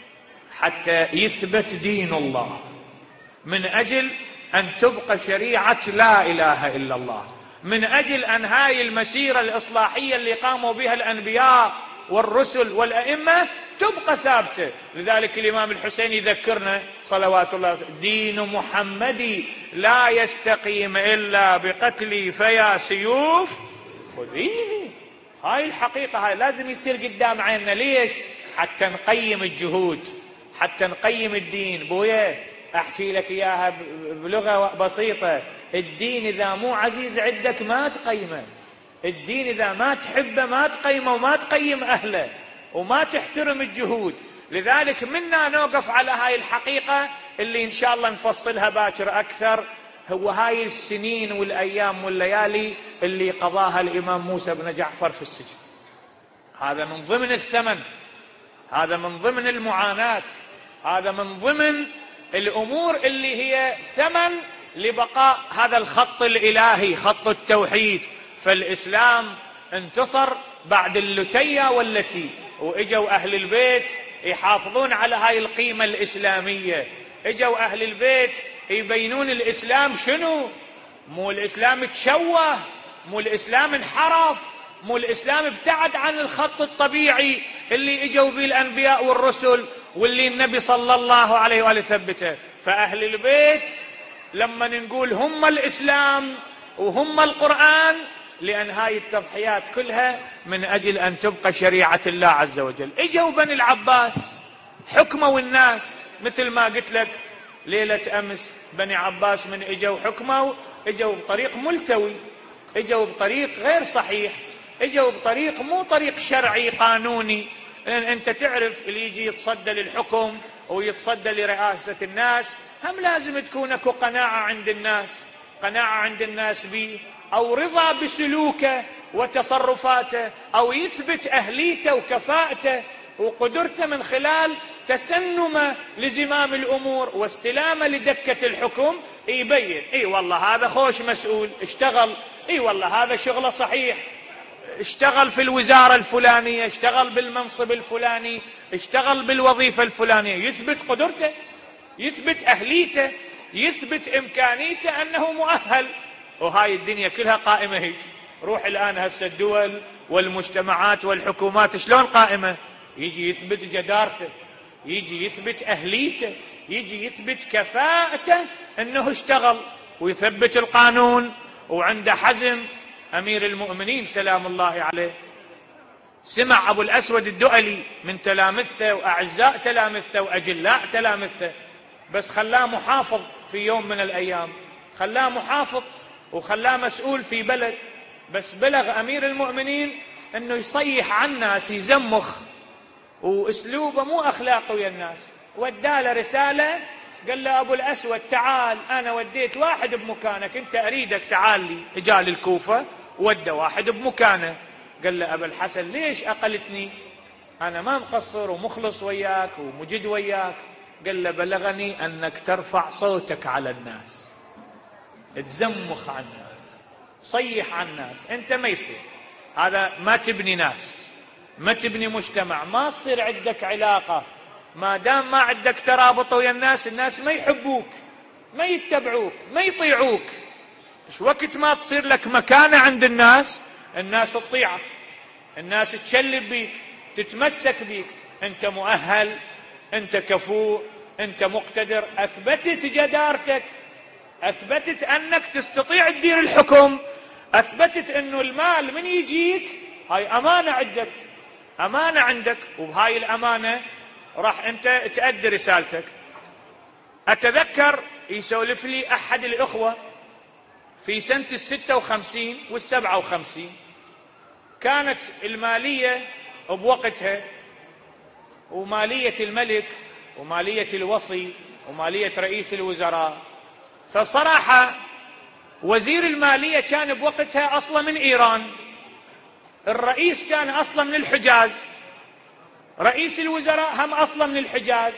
حتى يثبت دين الله، من أجل أن تبقى شريعة لا إله إلا الله، من أجل أن هاي المسيرة الإصلاحية اللي قاموا بها الأنبياء والرسل والأئمة تبقى ثابتة. لذلك الإمام الحسين يذكرنا صلوات الله، دين محمدي لا يستقيم إلا بقتلي فيا سيوف خذيني. هاي الحقيقة، هاي لازم يصير قدام عيننا. ليش؟ حتى نقيم الجهود، حتى نقيم الدين. بويا أحكي لك إياها بلغة بسيطة، الدين إذا مو عزيز عندك ما تقيمه، الدين إذا ما تحبه ما تقيمه وما تقيم أهله وما تحترم الجهود. لذلك منا نوقف على هاي الحقيقة اللي إن شاء الله نفصلها باكر أكثر، هو هاي السنين والأيام والليالي اللي قضاها الإمام موسى بن جعفر في السجن. هذا من ضمن الثمن، هذا من ضمن المعاناة، هذا من ضمن الأمور اللي هي ثمن لبقاء هذا الخط الإلهي، خط التوحيد. فالإسلام انتصر بعد اللتية والتي، وإجوا أهل البيت يحافظون على هاي القيمة الإسلامية. إجوا أهل البيت يبينون الإسلام شنو، مو الإسلام تشوه، مو الإسلام انحرف، مو الإسلام ابتعد عن الخط الطبيعي اللي اجوا به الأنبياء والرسل واللي النبي صلى الله عليه وآله ثبته. فأهل البيت لما نقول هم الإسلام وهم القرآن، لأن هاي التضحيات كلها من أجل أن تبقى شريعة الله عز وجل. اجوا بني العباس حكموا الناس، مثل ما قلت لك ليلة أمس بني عباس من اجوا حكموا، اجوا بطريق ملتوي، اجوا بطريق غير صحيح، اجوا بطريق مو طريق شرعي قانوني. لأن أنت تعرف اللي يجي يتصدى للحكم ويتصدى لرئاسة الناس هم لازم تكون اكو قناعة عند الناس، قناعة عند الناس به، أو رضا بسلوكه وتصرفاته، أو يثبت أهليته وكفاءته وقدرته من خلال تسنمه لزمام الأمور واستلامه لدكة الحكم، يبين اي والله هذا خوش مسؤول اشتغل، اي والله هذا شغله صحيح، اشتغل في الوزارة الفلانية، اشتغل بالمنصب الفلاني، اشتغل بالوظيفة الفلانية، يثبت قدرته، يثبت أهليته، يثبت إمكانيته أنه مؤهل. وهاي الدنيا كلها قائمة هيك. روح الآن هسه الدول والمجتمعات والحكومات شلون قائمة؟ يجي يثبت جدارته، يجي يثبت أهليته، يجي يثبت كفاءته أنه اشتغل، ويثبت القانون وعنده حزم. أمير المؤمنين سلام الله عليه سمع أبو الأسود الدؤلي من تلامذته وأعزاء تلامذته وأجلاء تلامذته، بس خلاه محافظ في يوم من الأيام، خلاه محافظ وخلاه مسؤول في بلد. بس بلغ أمير المؤمنين أنه يصيح عن الناس، يزمخ، وأسلوبه مو أخلاقي ويا الناس. وداله رسالة قال له أبو الأسود تعال، أنا وديت واحد بمكانك، أنت أريدك تعال لي. جاء للكوفة ودى واحد بمكانه، قال له أبا الحسن ليش أقلتني؟ أنا ما مقصر ومخلص وياك ومجد وياك. قال له بلغني أنك ترفع صوتك على الناس، تزمخ على الناس، صيح على الناس. أنت ما يصير هذا، ما تبني ناس، ما تبني مجتمع، ما تصير عندك علاقة. ما دام ما عندك ترابط ويا الناس، الناس ما يحبوك، ما يتبعوك، ما يطيعوك. مش وقت ما تصير لك مكانة عند الناس، الناس تطيعك، الناس تشلب بيك، تتمسك بيك. أنت مؤهل، أنت كفؤ، أنت مقتدر، أثبتت جدارتك، أثبتت أنك تستطيع تدير الحكم، أثبتت أنه المال من يجيك هاي أمانة عندك، أمانة عندك، وبهاي الأمانة راح أنت تأدي رسالتك. أتذكر يسولف لي أحد الأخوة في سنة الستة وخمسين والسبعة وخمسين، كانت المالية بوقتها، ومالية الملك ومالية الوصي ومالية رئيس الوزراء. فبصراحة وزير المالية كان بوقتها أصلا من إيران، الرئيس كان أصلا من الحجاز، رئيس الوزراء هم أصلا من الحجاز.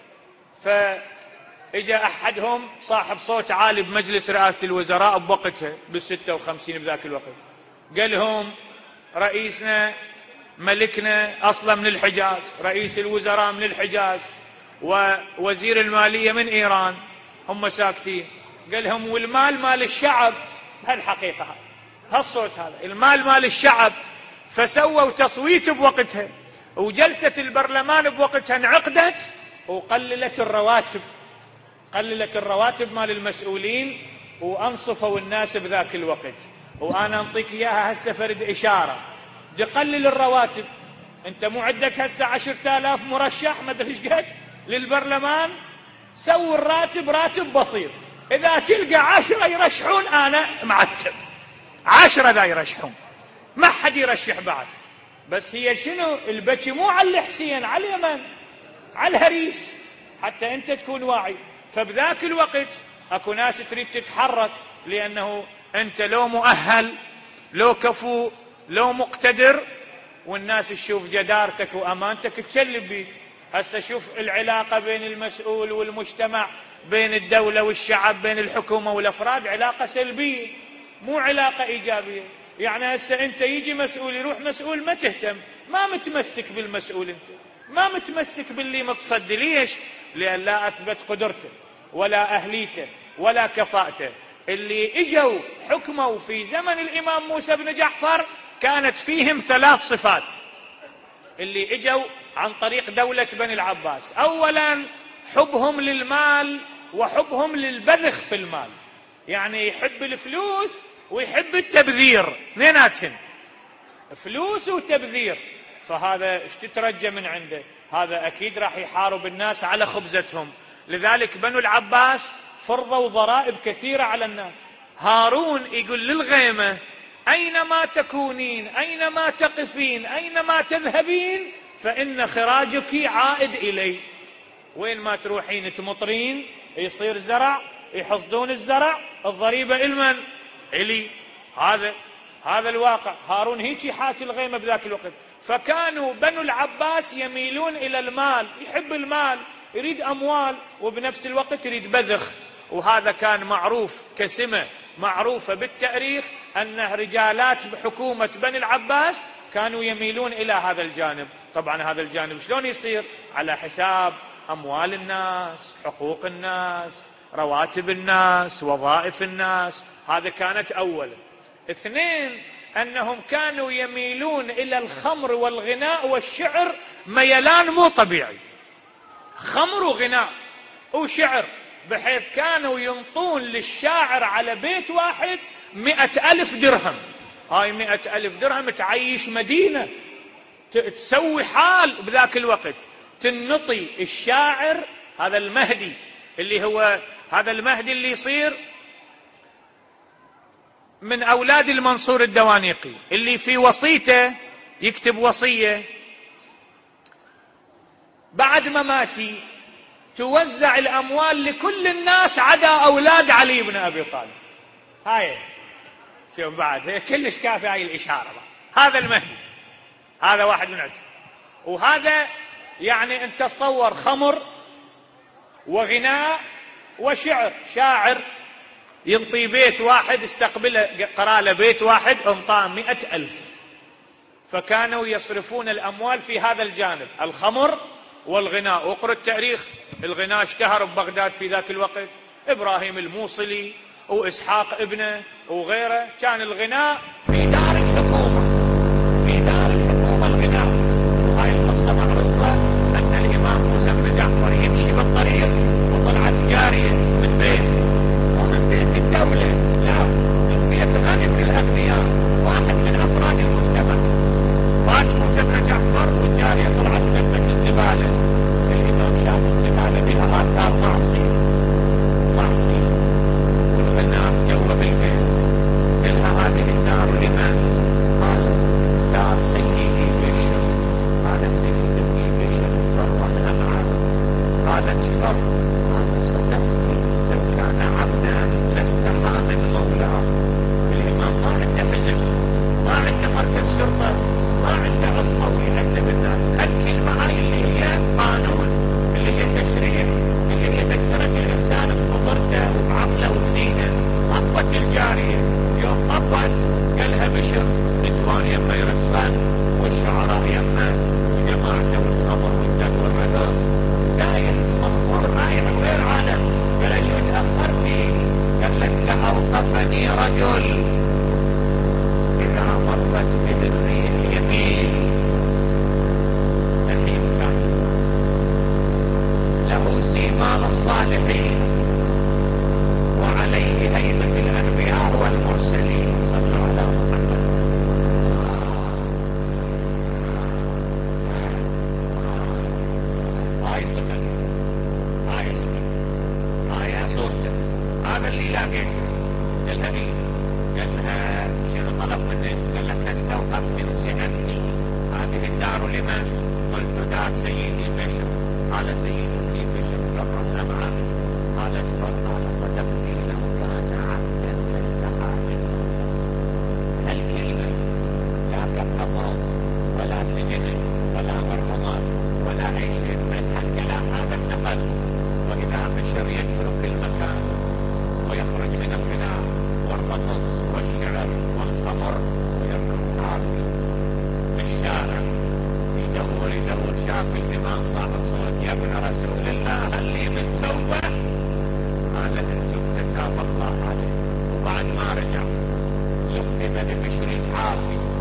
فإجا أحدهم صاحب صوت عالي بمجلس رئاسة الوزراء بوقتها بالستة وخمسين بذاك الوقت، قال لهم رئيسنا ملكنا أصلا من الحجاز، رئيس الوزراء من الحجاز، ووزير المالية من إيران. هم ساكتين. قال لهم والمال مال الشعب، هالحقيقة هالصوت هذا المال مال الشعب. فسووا تصويت بوقتها، وجلسة البرلمان بوقتها انعقدت وقللت الرواتب، قللت الرواتب مال المسؤولين وأنصفوا الناس بذاك الوقت. وأنا أنطيك إياها هسه فرد إشارة، تقلل الرواتب. أنت مو عندك هسه عشرة آلاف مرشح ما أدري إيش قد للبرلمان، سووا الراتب راتب بسيط. إذا تلقى عشرة يرشحون أنا معتب، عشرة ذا يرشحون، ما حد يرشح بعد. بس هي شنو البكي؟ مو على الحسين، على اليمن، على الهريس، حتى أنت تكون واعي. فبذاك الوقت أكو ناس تريد تتحرك، لأنه أنت لو مؤهل، لو كفؤ، لو مقتدر، والناس تشوف جدارتك وأمانتك تشلب بيك. هسه شوف العلاقة بين المسؤول والمجتمع، بين الدولة والشعب، بين الحكومة والأفراد، علاقة سلبية مو علاقة إيجابية. يعني هسه أنت يجي مسؤول يروح مسؤول ما تهتم، ما متمسك بالمسؤول، أنت ما متمسك باللي متصدي. ليش؟ لأن لا أثبت قدرته ولا أهليته ولا كفاءته. اللي إجوا حكموا في زمن الإمام موسى بن جعفر كانت فيهم ثلاث صفات اللي اجوا عن طريق دولة بني العباس. أولا حبهم للمال وحبهم للبذخ في المال، يعني يحب الفلوس ويحب التبذير، اثنيناتهم فلوس وتبذير. فهذا ايش تترجى من عنده؟ هذا اكيد راح يحارب الناس على خبزتهم. لذلك بنو العباس فرضوا ضرائب كثيرة على الناس. هارون يقول للغيمة: أينما تكونين، أينما تقفين، أينما تذهبين، فإن خراجك عائد إلي. وين ما تروحين تمطرين، يصير زرع، يحصدون الزرع، الضريبة إلمن؟ إلي. هذا هذا الواقع. هارون هيك حاكي الغيمة بذاك الوقت. فكانوا بنو العباس يميلون إلى المال، يحب المال، يريد أموال، وبنفس الوقت يريد بذخ. وهذا كان معروف كسمة معروفة بالتاريخ، أن رجالات بحكومة بني العباس كانوا يميلون إلى هذا الجانب. طبعا هذا الجانب شلون يصير؟ على حساب أموال الناس، حقوق الناس، رواتب الناس، وظائف الناس. هذا كانت أولا. اثنين، أنهم كانوا يميلون إلى الخمر والغناء والشعر ميلان مو طبيعي. خمر وغناء وشعر، بحيث كانوا ينطون للشاعر على بيت واحد مئة ألف درهم. هاي مئة ألف درهم تعيش مدينة، تسوي حال بذاك الوقت. تنطي الشاعر هذا المهدي، اللي هو هذا المهدي اللي يصير من أولاد المنصور الدوانيقي، اللي في وصيته يكتب وصية: بعد مماتي توزع الأموال لكل الناس عدا أولاد علي بن أبي طالب. هاي شوف بعد هي كلش كافي هاي الإشارة. هذا المهدي، هذا واحد من عندهم. وهذا يعني أنت تصور خمر وغناء وشعر. شاعر ينطي بيت واحد، استقبله قرأ له بيت واحد انطاه مئة ألف. فكانوا يصرفون الأموال في هذا الجانب، الخمر والغناء. وقرأ التاريخ، الغناء اشتهر ببغداد في ذاك الوقت. إبراهيم الموصلي وإسحاق ابنه وغيره، كان الغناء في دار الحكومة، في دار الحكومة الغناء. وهاي القصة معروفة، أن الإمام موسى بن جعفر يمشي بالطريق وطلعت جارية من بيت، ومن بيت الدولة، لا، من بيت غني من الأغنياء، واحد من أفراد المجتمع. فات موسى بن جعفر والجارية طلعت من بيت الزبالة. الإمام شاف الزبالة بها آثار معصية، معصية، والغناء جوا بالبيت. قالها: هذه الدار لمن؟ قالت: دار سيدي بشر. قال: سيدي بشر فرحنا معه. قالت: فر. قال: صدقتي، لو كان عبدا لاستحى من مولاه. الإمام ما عنده حزب، ما عنده مركز شرطة، ما عنده عصوي يعذب الناس. هالكلمة هاي اللي هي قانون، اللي هي تشريع، اللي هي ذكرت الإنسان بفطرته وبعقله وبدينه. طبت الجارية، يوم طبت قالها: بشر نسوان يما يرقصن، والشعراء يما، وجماعته والخمر والدم والرقص. داير مصبور رايح غير عالم. قال: شو تأخرتي؟ قال لك: لأوقفني رجل إذا مرت به الريح يمين. نحيف كان له سيما الصالحين وعليه هيبة الأنبياء والمرسلين. صلوا على محمد. هاي صفة، هاي صفة، هاي صورته. هذا اللي لاقيته. قالها إيه؟ قالها: شنو طلب منك؟ قال لك: استوقفني وسألني هذه الدار لمن؟ قلت: دار سيدي بشر. قال: سيدي بشر فرحنا معه. قالت: فقال: صدقتي، لو كان عبدا لاستحى منه. هالكلمة لا كقصاص ولا سجن ولا مرحومات ولا أي شيء من هالكلام هذا النقل. وإذا بشر يترك المكان ويخرج من الغناء والرقص والشعر والخمر ويركض حافي بالشارع، يدور يدور، شاف الإمام صاحب صوت: يا ابن رسول الله هل لي من توبة؟ قال: إن تبت تاب الله عليه. وبعد ما رجع لقم ببشر الحافي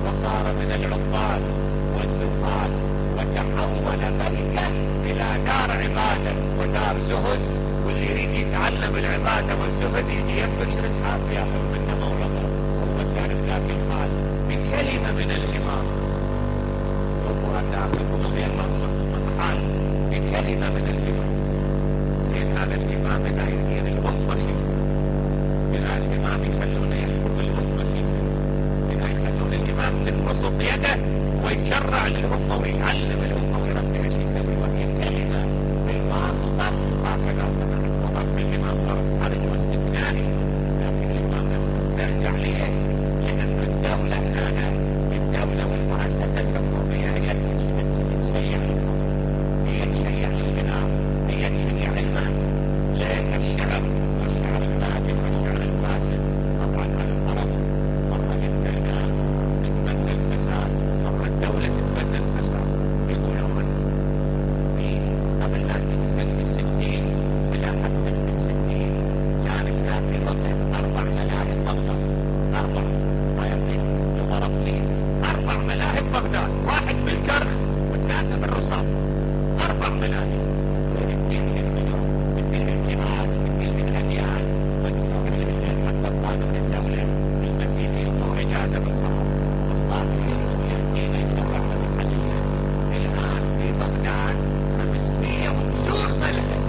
وصار من العباد والزهاد، وتحول ملكا إلى دار عبادة ودار زهد. واللي يريد يتعلم العبادة والزهد يجي ينبش رحاب ياخذ منه موعظة. هو كان ذاك الحال بكلمة من الإمام، وفوها تاخذكم غير حال بكلمة من الإمام. زين هذا الإمام إذا يدير الأمة شو يصير؟ إذا الإمام يخلونه يحكم الأمة شو يصير؟ إذا يخلون الإمام تنبسط يده ويشرع للأمة ويعلم الأمة ويربيها ايش يسوي، وهي كلمة بالواسطة. هكذا سمع الخطب في الإمام خالد واستثنائي، لكن الإمام نرجع ليش؟ لأن الدولة هنا الدولة والمؤسسة الحكومية هي تشيع الكون، هي تشيع البناء، هي تشيع المال. لأن الشعر والشعر الباطل والشعر الفاسد طبعا على الفرض. مرة يبقى الناس تتبنى الفساد، مرة الدولة تتبنى الفساد. يقولون في قبل لا تجي سنة الستين إلى حد سنة الستين كان هناك في الوقت أربع ملاهي بغداد. أربع طيب يضرب لي أربع ملاهي بغداد، واحد بالكرخ وثلاثة بالرصاص. أربع ملاهي اثنين للملوك، اثنين للجهاد، اثنين للأديان. بس حتى القانون الدولة المسيحي له إجازة بالخارج، والصالحين يأتينا يشرع محليا. الآن في بغداد خمسمية وتسعين ملاهي.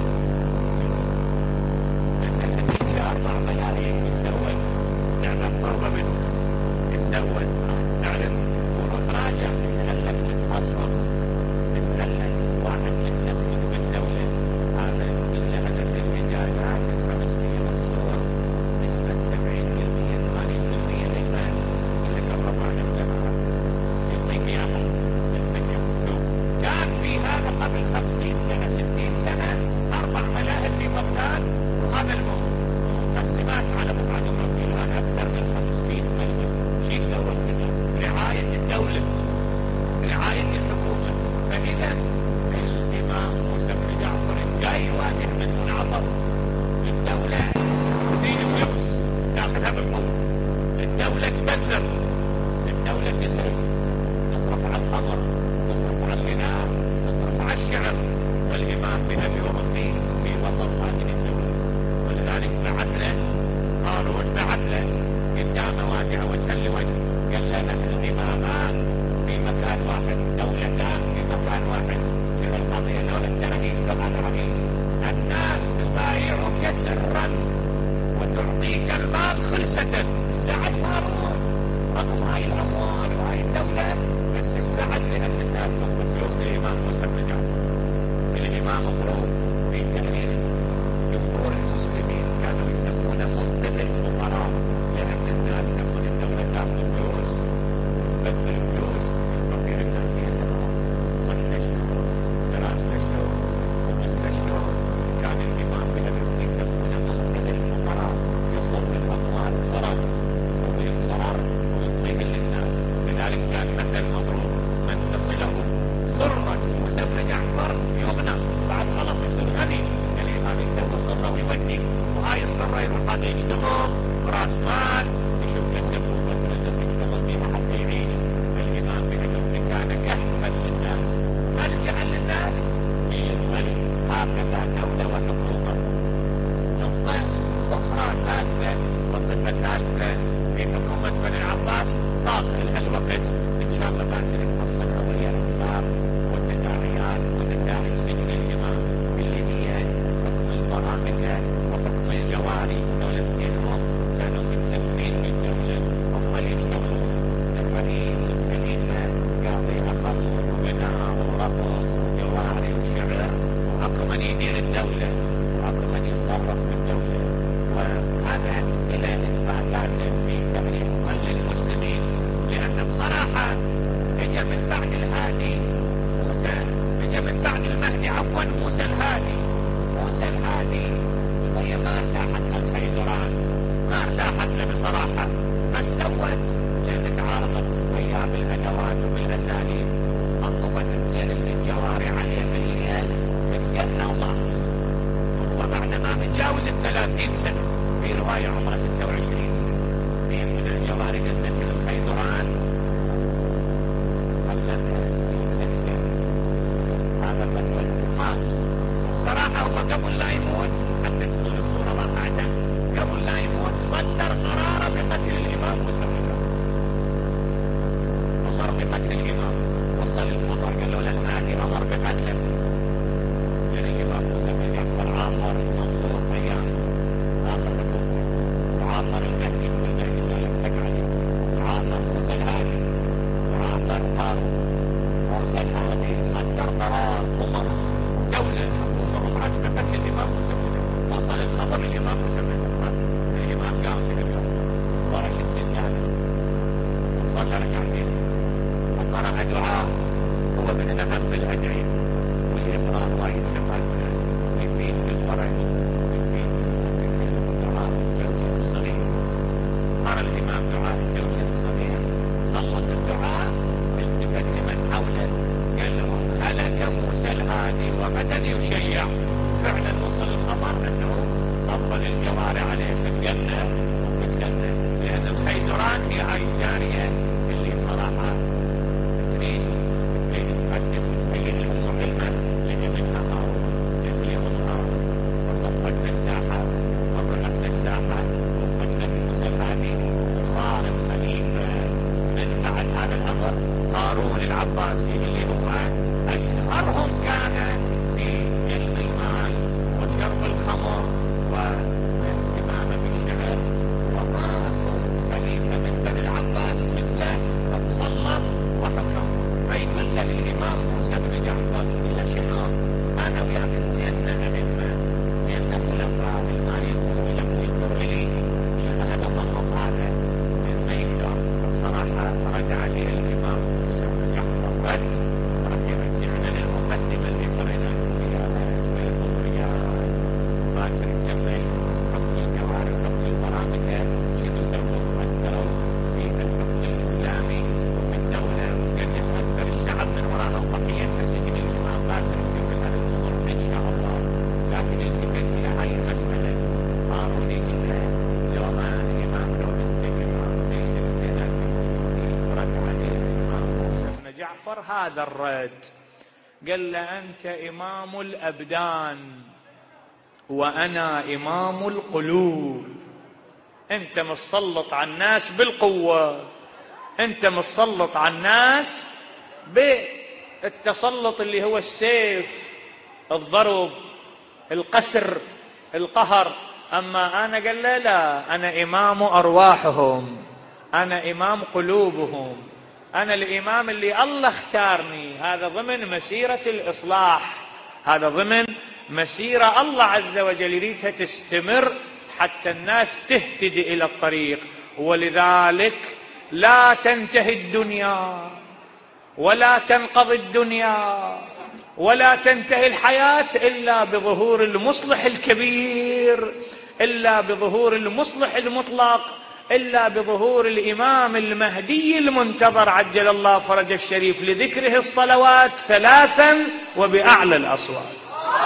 في أربع ملاهي يسوي نعمل طوبة بالناس، يسوي نعلم ونروح راجع نسأل لك متخصص، نسأل لك واحد يتنفذ بالدولة. هذا إلا عدد الإجازات خمسمية وتسعين نسبة سبعين بالمية ثمانين بالمية للمال اللي قرب عن الجماعة يعطيك إياها. يعطيك شوف كان في هذا قبل خمسين سنة ستين سنة أربع ملاهي في بغداد، وهذا الموضوع مقسمات على مقعد ربي. الآن أكثر من خمسمية مليون. شو يسوي الناس؟ رعاية الدولة، رعاية الحكومة. فإذا الإمام موسى بن جعفر جاي يواجه من منعطف الدولة تدين فلوس تاخذها بالقوة، الدولة تبذر، الدولة تصرف تصرف على الخمر، تصرف على الغناء، تصرف على الشعر. والإمام بأبي وأمي في وسط هذه الدولة، ولذلك بعث له هارون، بعث له قدامه واجع وجها لوجه، قال له نحن الإمامان في مكان واحد، دولتان في مكان واحد. شنو القضية؟ لو أنت رئيس طبعا رئيس، الناس تبايعك سرا وتعطيك المال خلسة. زعج هارون رغم هاي الأموال وهاي الدولة، بس زعج لأن الناس تطلب فلوس للإمام موسى بن جعفر. الإمام مغروب في تاريخ جمهور المسلمين كانوا يسمونه منقذ الفقراء، لأن الناس تكون الدولة تاخذ فلوس تبذل فلوس فقير الناس يتبعون. ست شهور، ثلاثة شهور، خمسة شهور، كان الإمام بأبي يسمونه منقذ الفقراء. يصر الأموال صرر، يصير صرر ويعطيه للناس. لذلك كان مثل مضروب من تصله صرة موسى بن جعفر يغنى، بعد خلاص يصير غني. الإمام يسوي صرة ويودي، وهاي الصرة يروح هذا يشتغل راس مال، يشوف له سفوة رزق يشتغل بها حتى يعيش. الإمام بأبي كان كهفا للناس، ملجأ للناس في الغني. هكذا دولة وحكومة. نقطة أخرى ثالثة وصفة ثالثة في حكومة بني العباس طاق لها الوقت، إن شاء الله باكر نفصلها وهي أسباب والتداعيات ونتائج سجن الإمام اللي هي حكم البرامكة وحكم الجواري. دولة اثنينهم كانوا متفقين بالدولة، هم اللي يشتغلون الرئيس الخليفة قاضيها خمر وبناء ورقص وجواري وشعر، وأكو من يدير الدولة وأكو من يتصرف بالدولة. وهذا إلى إثباتات في تاريخ كل المسلمين، لأن بصراحة اجى من بعد الهادي موسى، اجى من بعد المهدي عفوا موسى الهادي. موسى الهادي شوية ما ارتاحت له الخيزران، ما ارتاحت له بصراحة، فسوت لأن تعارضت وياه بالأدوات وبالأساليب. أنظمت اثنين من الجواري عليه بالليل بالجنة ولاحظ، وبعد ما متجاوز الثلاثين سنة، في رواية عمره ستة وعشرين سنة، من الجواري نزلت الخيزران قبل لا يموت، حتى تصير الصورة واقعة، قبل لا يموت صدر قرار بقتل الإمام موسى بن جعفر. أمر بقتل الإمام، وصل الخبر قال له الآتي أمر بقتله، لأن الإمام موسى بن جعفر عاصر منصور أيام آخر حكومة، وعاصر المهدي والمهدي سالم عليه، وعاصر موسى الهادي، وعاصر هارون. موسى الهادي صدر قرار أمر دولة الحكومة أمرت بقتل الإمام موسى بن جعفر. وصل الخبر الإمام موسى بن جعفر، الإمام قام في اليوم فرش السجادة وصلى ركعتين وقرأ دعاء هو من أهم الأدعية، والإقرار الله يستفاد منه ويفيد بالفرج ويفيد بالدعاء الجوشن الصغير. قرأ الإمام دعاء الجوشن الصغير، خلص الدعاء التفت لمن حوله قال لهم هلك موسى الهادي وغدا يشيع. فعلا وصل الخبر أنه طبل الجواري عليه في الجنة وفي الجنة، لأن الخيزران هي هاي الجارية اللي صراحة تريد تريد تقدم وتبين الأمور علما لابنها هارون لابنهم هارون. فصفقنا الساحة وفرقنا الساحة وقتلت موسى الهادي، وصار الخليفة من بعد هذا الأمر هارون العباسي اللي هو أشهرهم كان في علم المال وشرب الخمر واهتمامه بالشعر، وماتوا خليفة من بني العباس مثله فتصلب وحكم. فيدل للإمام موسى بن جعفر إلى شعار أنا وياك لأن أئمة لأن خلفاء ما يقولوا لك ينظر إليه شبه تصرف هذا ما يقدر. صراحة رد عليه الإمام موسى بن جعفر رد رد يرجعنا للمقدمة اللي قرينا فيها شوية نظريات باكر الجمل حكم الجواري وحكم البرامكة شنو سووا وأثروا في الحكم الإسلامي وفي الدولة، وكان يتأثر الشعب من وراء الضحية فسجن الإمام باكر الجمل. هذا الأمر إن شاء الله، لكن التفت إلى هاي المسألة هارون يقول له لو ما الإمام لو أنت إمام ليس لنا رد عليه الإمام موسى بن جعفر هذا الرد، قال له أنت إمام الأبدان وأنا إمام القلوب. أنت مسلط على الناس بالقوة، أنت مسلط على الناس بالتسلط اللي هو السيف، الضرب، القسر، القهر. أما أنا قال له لا، أنا إمام أرواحهم، أنا إمام قلوبهم، أنا الإمام اللي الله اختارني. هذا ضمن مسيرة الإصلاح، هذا ضمن مسيرة الله عز وجل يريدها تستمر حتى الناس تهتدي إلى الطريق. ولذلك لا تنتهي الدنيا ولا تنقضي الدنيا ولا تنتهي الحياة إلا بظهور المصلح الكبير، إلا بظهور المصلح المطلق، إلا بظهور الإمام المهدي المنتظر عجل الله فرج الشريف، لذكره الصلوات ثلاثا وبأعلى الأصوات.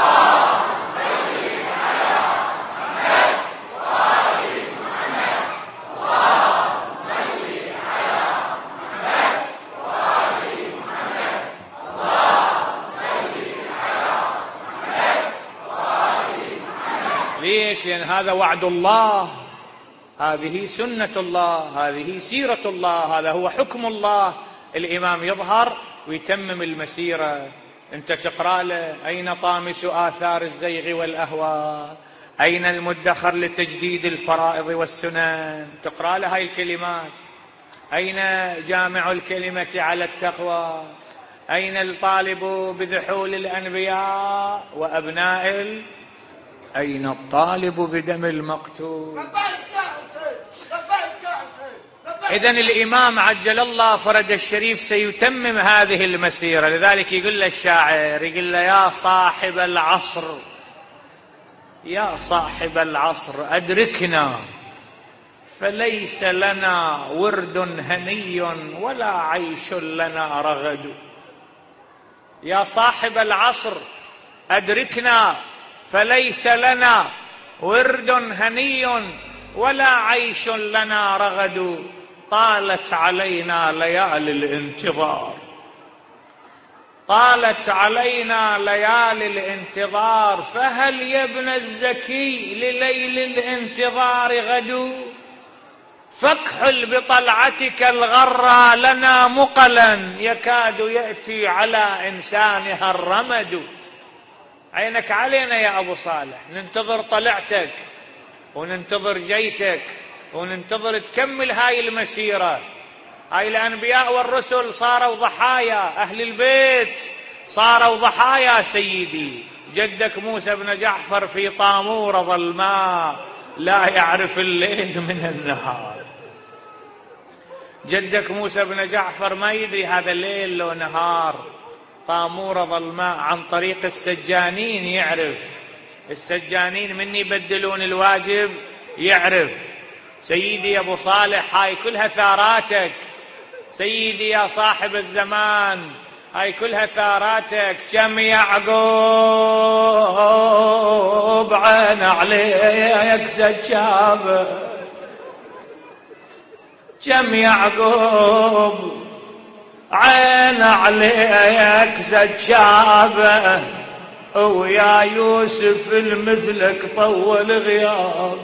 ليش؟ لأن هذا وعد الله، هذه سنة الله، هذه سيرة الله، هذا هو حكم الله. الإمام يظهر ويتمم المسيرة. أنت تقرأ له أين طامس آثار الزيغ والأهواء، أين المدخر لتجديد الفرائض والسنن، تقرأ له هاي الكلمات. أين جامع الكلمة على التقوى، أين الطالب بذحول الأنبياء وأبناء ال... أين الطالب بدم المقتول. إذن الإمام عجل الله فرج الشريف سيتمم هذه المسيرة. لذلك يقول له الشاعر، يقول له يا صاحب العصر، يا صاحب العصر أدركنا فليس لنا ورد هني ولا عيش لنا رغد. يا صاحب العصر أدركنا فليس لنا ورد هني ولا عيش لنا رغد، طالت علينا ليالي الانتظار. طالت علينا ليالي الانتظار، فهل يا ابن الزكي لليل الانتظار غدو؟ فاكحل بطلعتك الغرى لنا مقلا، يكاد يأتي على إنسانها الرمد. عينك علينا يا أبو صالح، ننتظر طلعتك وننتظر جيتك وننتظر تكمل هاي المسيرة. هاي الأنبياء والرسل صاروا ضحايا، أهل البيت صاروا ضحايا سيدي. جدك موسى بن جعفر في طامور ظلماء لا يعرف الليل من النهار. جدك موسى بن جعفر ما يدري هذا الليل لو نهار. طامور ظلماء عن طريق السجانين يعرف، السجانين من يبدلون الواجب يعرف. سيدي أبو صالح هاي كلها ثاراتك، سيدي يا صاحب الزمان هاي كلها ثاراتك. كم يعقوب عين عليك سجاب، كم يعقوب عين عليك سجاب، ويا يوسف المثلك طول غياب.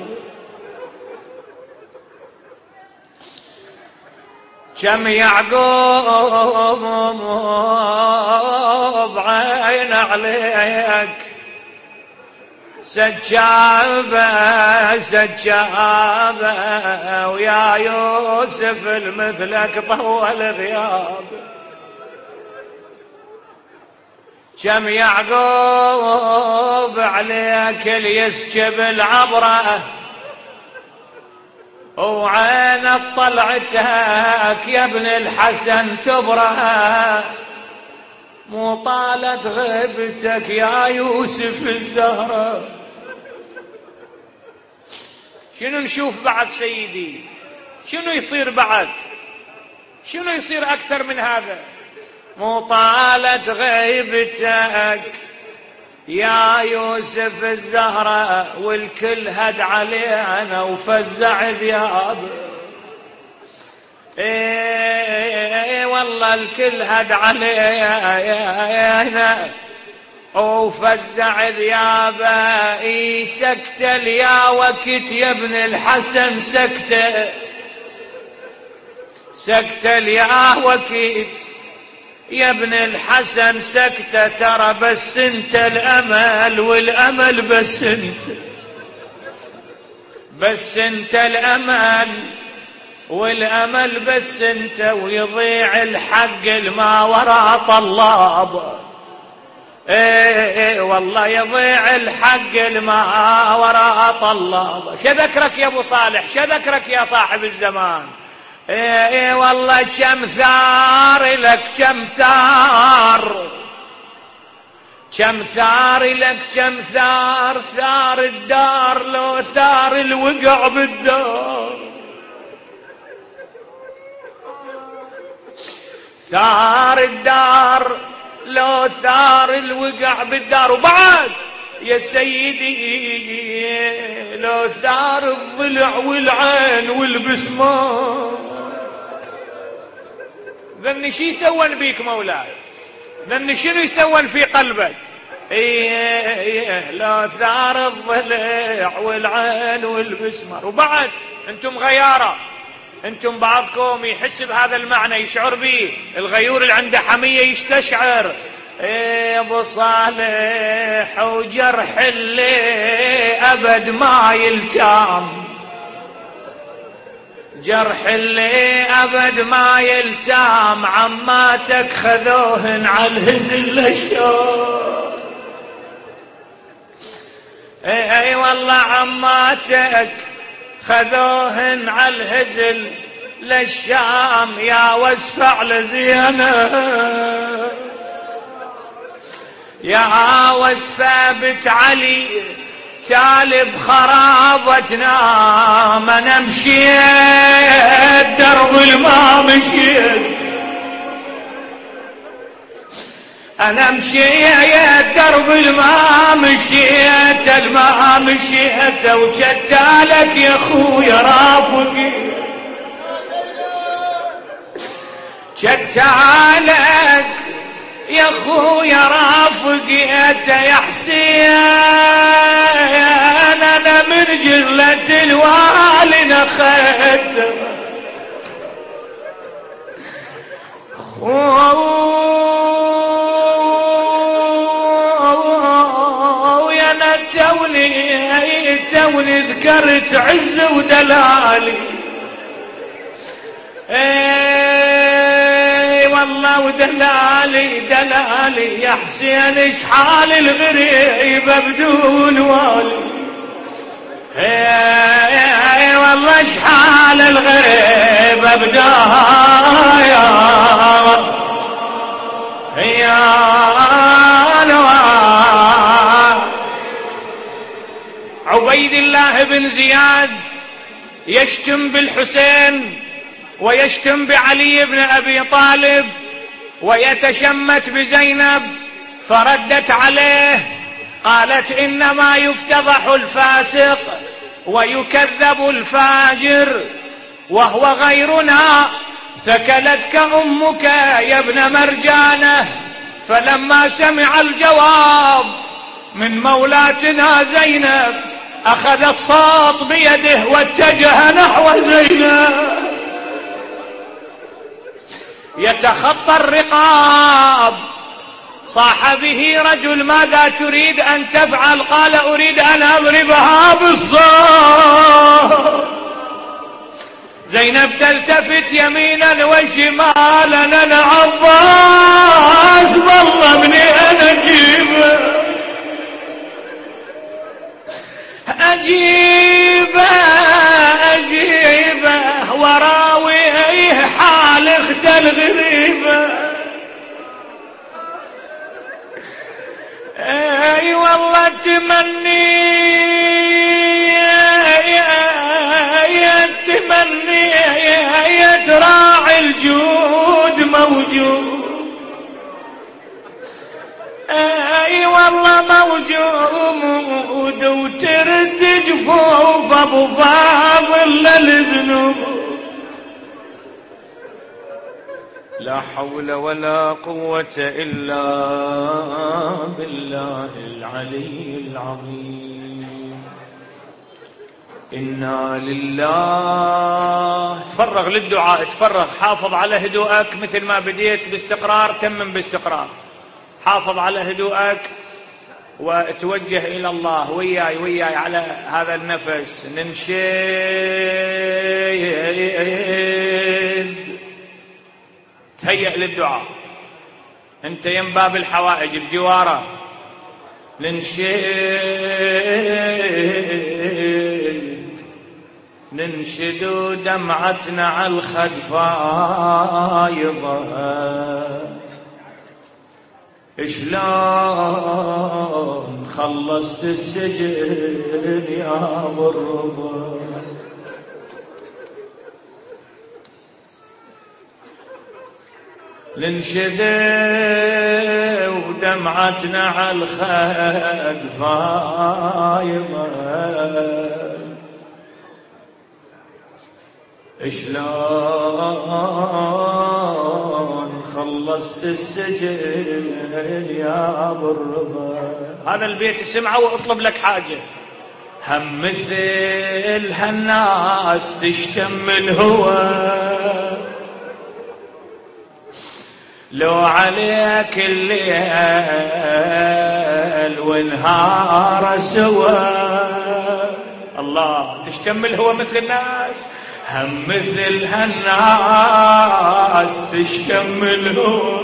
كم يعقوب عين عليك سجابة سجابة، ويا يوسف المثلك طول غياب. كم يعقوب عليك ليسكب العبرة، وعينك طلعتك يا ابن الحسن تبرأ، مو طالت غيبتك يا يوسف الزهرة. شنو نشوف بعد سيدي؟ شنو يصير بعد؟ شنو يصير أكثر من هذا؟ مو طالت غيبتك يا يوسف الزهرة، والكل هد علينا وفزع ذياب. ايه والله الكل هد علينا وفزع ذيابه. اي سكتة يا وقت يا ابن الحسن سكتة، سكتة يا وقت يا ابن الحسن سكتة. ترى بس انت الامل والامل بس انت، بس انت الامل والامل بس انت، ويضيع الحق الما وراء طلاب. ايه ايه والله يضيع الحق الما وراء طلاب. شذكرك يا ابو صالح، شذكرك يا صاحب الزمان. ايه ايه والله كم ثار لك، كم ثار، كم ثار لك، كم ثار. ثار الدار لو ثار الوقع بالدار، ثار الدار لو ثار الوقع بالدار. وبعد يا سيدي لو ثار الضلع والعين والبسمار. ذني شي يسوون بيك مولاي؟ ذني شنو يسوون في قلبك؟ ايه ايه لو ثار الضلع والعين والبسمار. وبعد انتم غيارة، انتم بعضكم يحس بهذا المعنى يشعر به، الغيور اللي عنده حمية يستشعر. ايه ابو صالح وجرح اللي ابد ما يلتام، جرح اللي ابد ما يلتام. عماتك خذوهن على الهزل الاشياء. اي اي والله عماتك خذوهن على الهزل للشام. يا وسع لزينة يا وسفة بنت علي تالب خرابتنا. ما نمشيت درب الما مشيت، انا مشيت درب الما مشيت، الما مشيت وجدتالك يا خويا رافقي، جدتالك يا خويا رافقيته يا حسين انا من جلة الوالي نخيته ويا انا توني توني ذكرت عز ودلالي اي والله ودلالي دلالي يا حسين ايش حال الغريبة بدون والي اي والله ايش حال الغريبة بدون يا عبيد الله بن زياد يشتم بالحسين ويشتم بعلي بن أبي طالب ويتشمت بزينب، فردت عليه قالت إنما يفتضح الفاسق ويكذب الفاجر وهو غيرنا، ثكلتك أمك يا ابن مرجانة. فلما سمع الجواب من مولاتنا زينب أخذ الصوت بيده واتجه نحو زينب يتخطى الرقاب. صاح به رجل ماذا تريد أن تفعل؟ قال أريد أن أضربها بالصوت. زينب تلتفت يمينا وشمالا أنا عباس والله ابني أنا أجيبه أجيبه أجيبه وراويه حال اخت الغريبة. اي والله تمني تمني يتراعي الجود موجود. اي والله موجود وترد جفوف ابو فاضل للذنوب. لا حول ولا قوة إلا بالله العلي العظيم. إنا لله. تفرغ للدعاء، تفرغ، حافظ على هدوءك مثل ما بديت باستقرار تمم باستقرار. حافظ على هدوءك وتوجه إلى الله وياي وياي على هذا النفس. ننشد تهيأ للدعاء، انت يم باب الحوائج بجواره. ننشد ننشد دمعتنا على الخد فايضة شلون خلصت السجن يا ابو الرضا. ننشد ودمعتنا على الخد فايضة شلون خلصت السجن يا ابو الرضا. هذا البيت اسمعه واطلب لك حاجة. هم مثل هالناس تشتم الهوى لو عليك الليل ونهار سوا. الله تشتم الهوى مثل الناس. هم مثل هالناس تشتم الهوى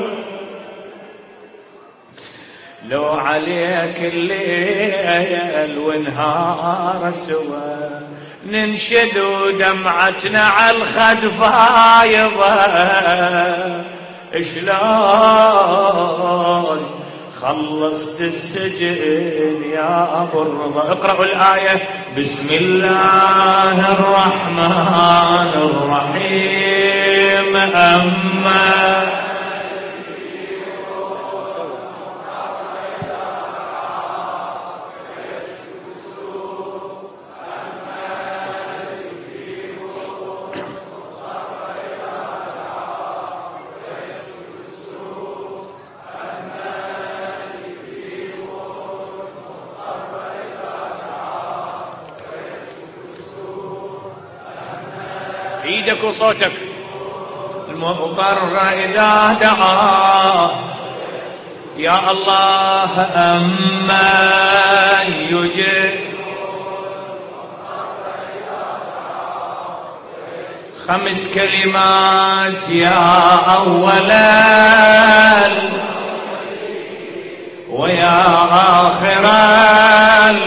لو عليك الليل ونهار سوا. ننشد دمعتنا على الخد فايضة شلون خلصت السجن يا ابو الرضا. اقرأوا الآية. بسم الله الرحمن الرحيم. أما ايدك وصوتك. المضطر إذا دعا يا الله أمن يجب. خمس كلمات يا أولا ويا آخرا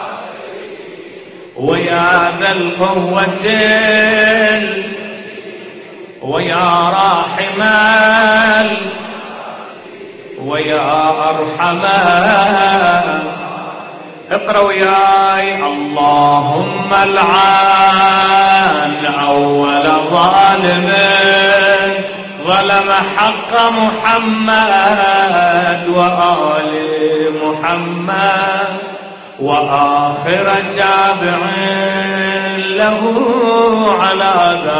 ويا ذا القوة ويا راحما ويا أرحما. اقرأ وياي. اللهم العن أول ظالم ظلم حق محمد وآل محمد وآخر تابع له على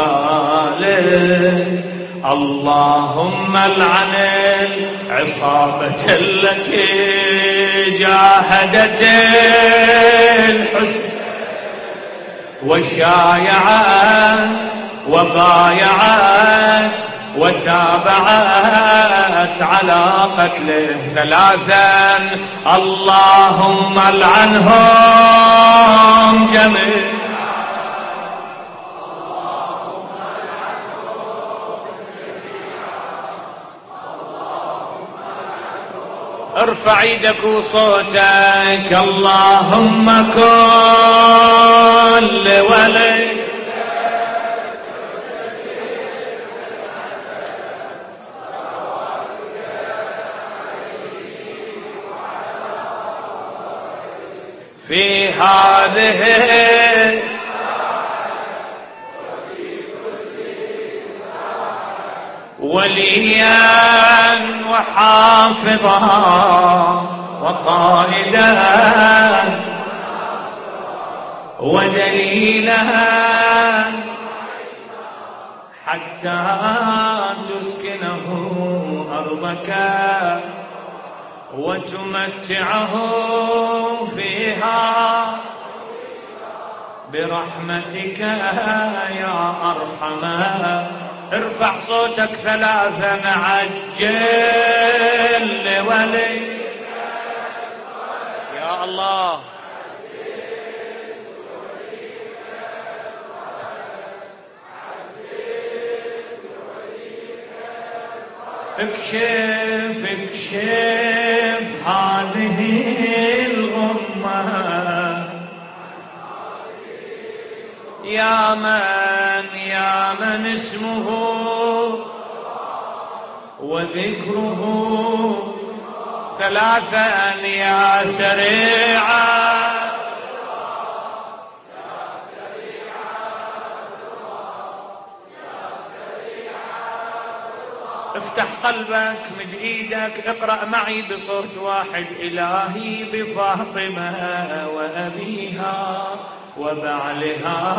ذلك. اللهم العن العصابة التي جاهدت الحسن وشايعت وبايعت وتابعت على قتله. ثلاثا اللهم العنهم جميعا. ارفع ايدك وصوتك. اللهم كن لولي في هذه وليا وحافظا وقائدا ودليلا حتى تسكنه أرضك وتمتعه فيها برحمتك يا أرحم. ارفع صوتك ثلاثا. عجل لولي يا الله. اكشف اكشف هذه الغمة يا من يا من اسمه وذكره ثلاثا يا سريعا. افتح قلبك من ايدك. اقرأ معي بصوت واحد. إلهي بفاطمة وأبيها وبعلها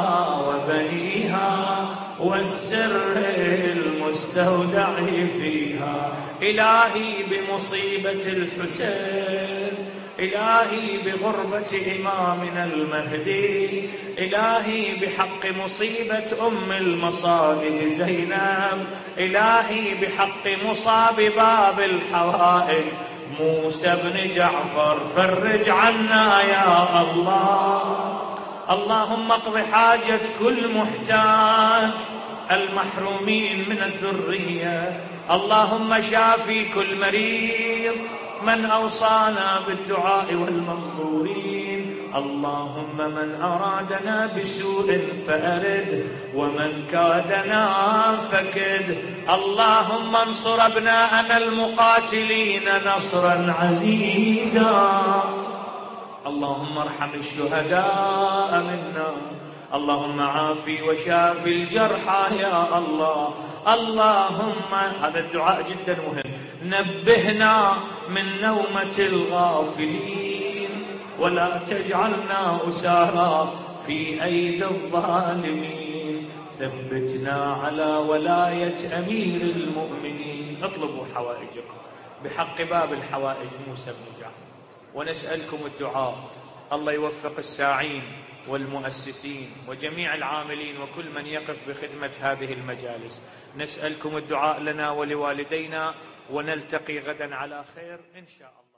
وبنيها والسر المستودع فيها. إلهي بمصيبة الحسين. إلهي بغربة إمامنا المهدي. إلهي بحق مصيبة أم المصائب زينب. إلهي بحق مصاب باب الحوائج موسى بن جعفر. فرج عنا يا الله. اللهم اقض حاجة كل محتاج المحرومين من الذرية. اللهم شافي كل مريض من أوصانا بالدعاء والمنظورين. اللهم من أرادنا بسوء فأرد ومن كادنا فكد. اللهم انصر أبناءنا المقاتلين نصرا عزيزا. اللهم ارحم الشهداء منا. اللهم عافي وشافي الجرحى يا الله. اللهم هذا الدعاء جدا مهم. نبهنا من نومة الغافلين ولا تجعلنا أسارى في أيدي الظالمين. ثبتنا على ولاية أمير المؤمنين. اطلبوا حوائجكم بحق باب الحوائج موسى بن جعفر. ونسألكم الدعاء. الله يوفق الساعين والمؤسسين وجميع العاملين وكل من يقف بخدمة هذه المجالس. نسألكم الدعاء لنا ولوالدينا، ونلتقي غدا على خير إن شاء الله.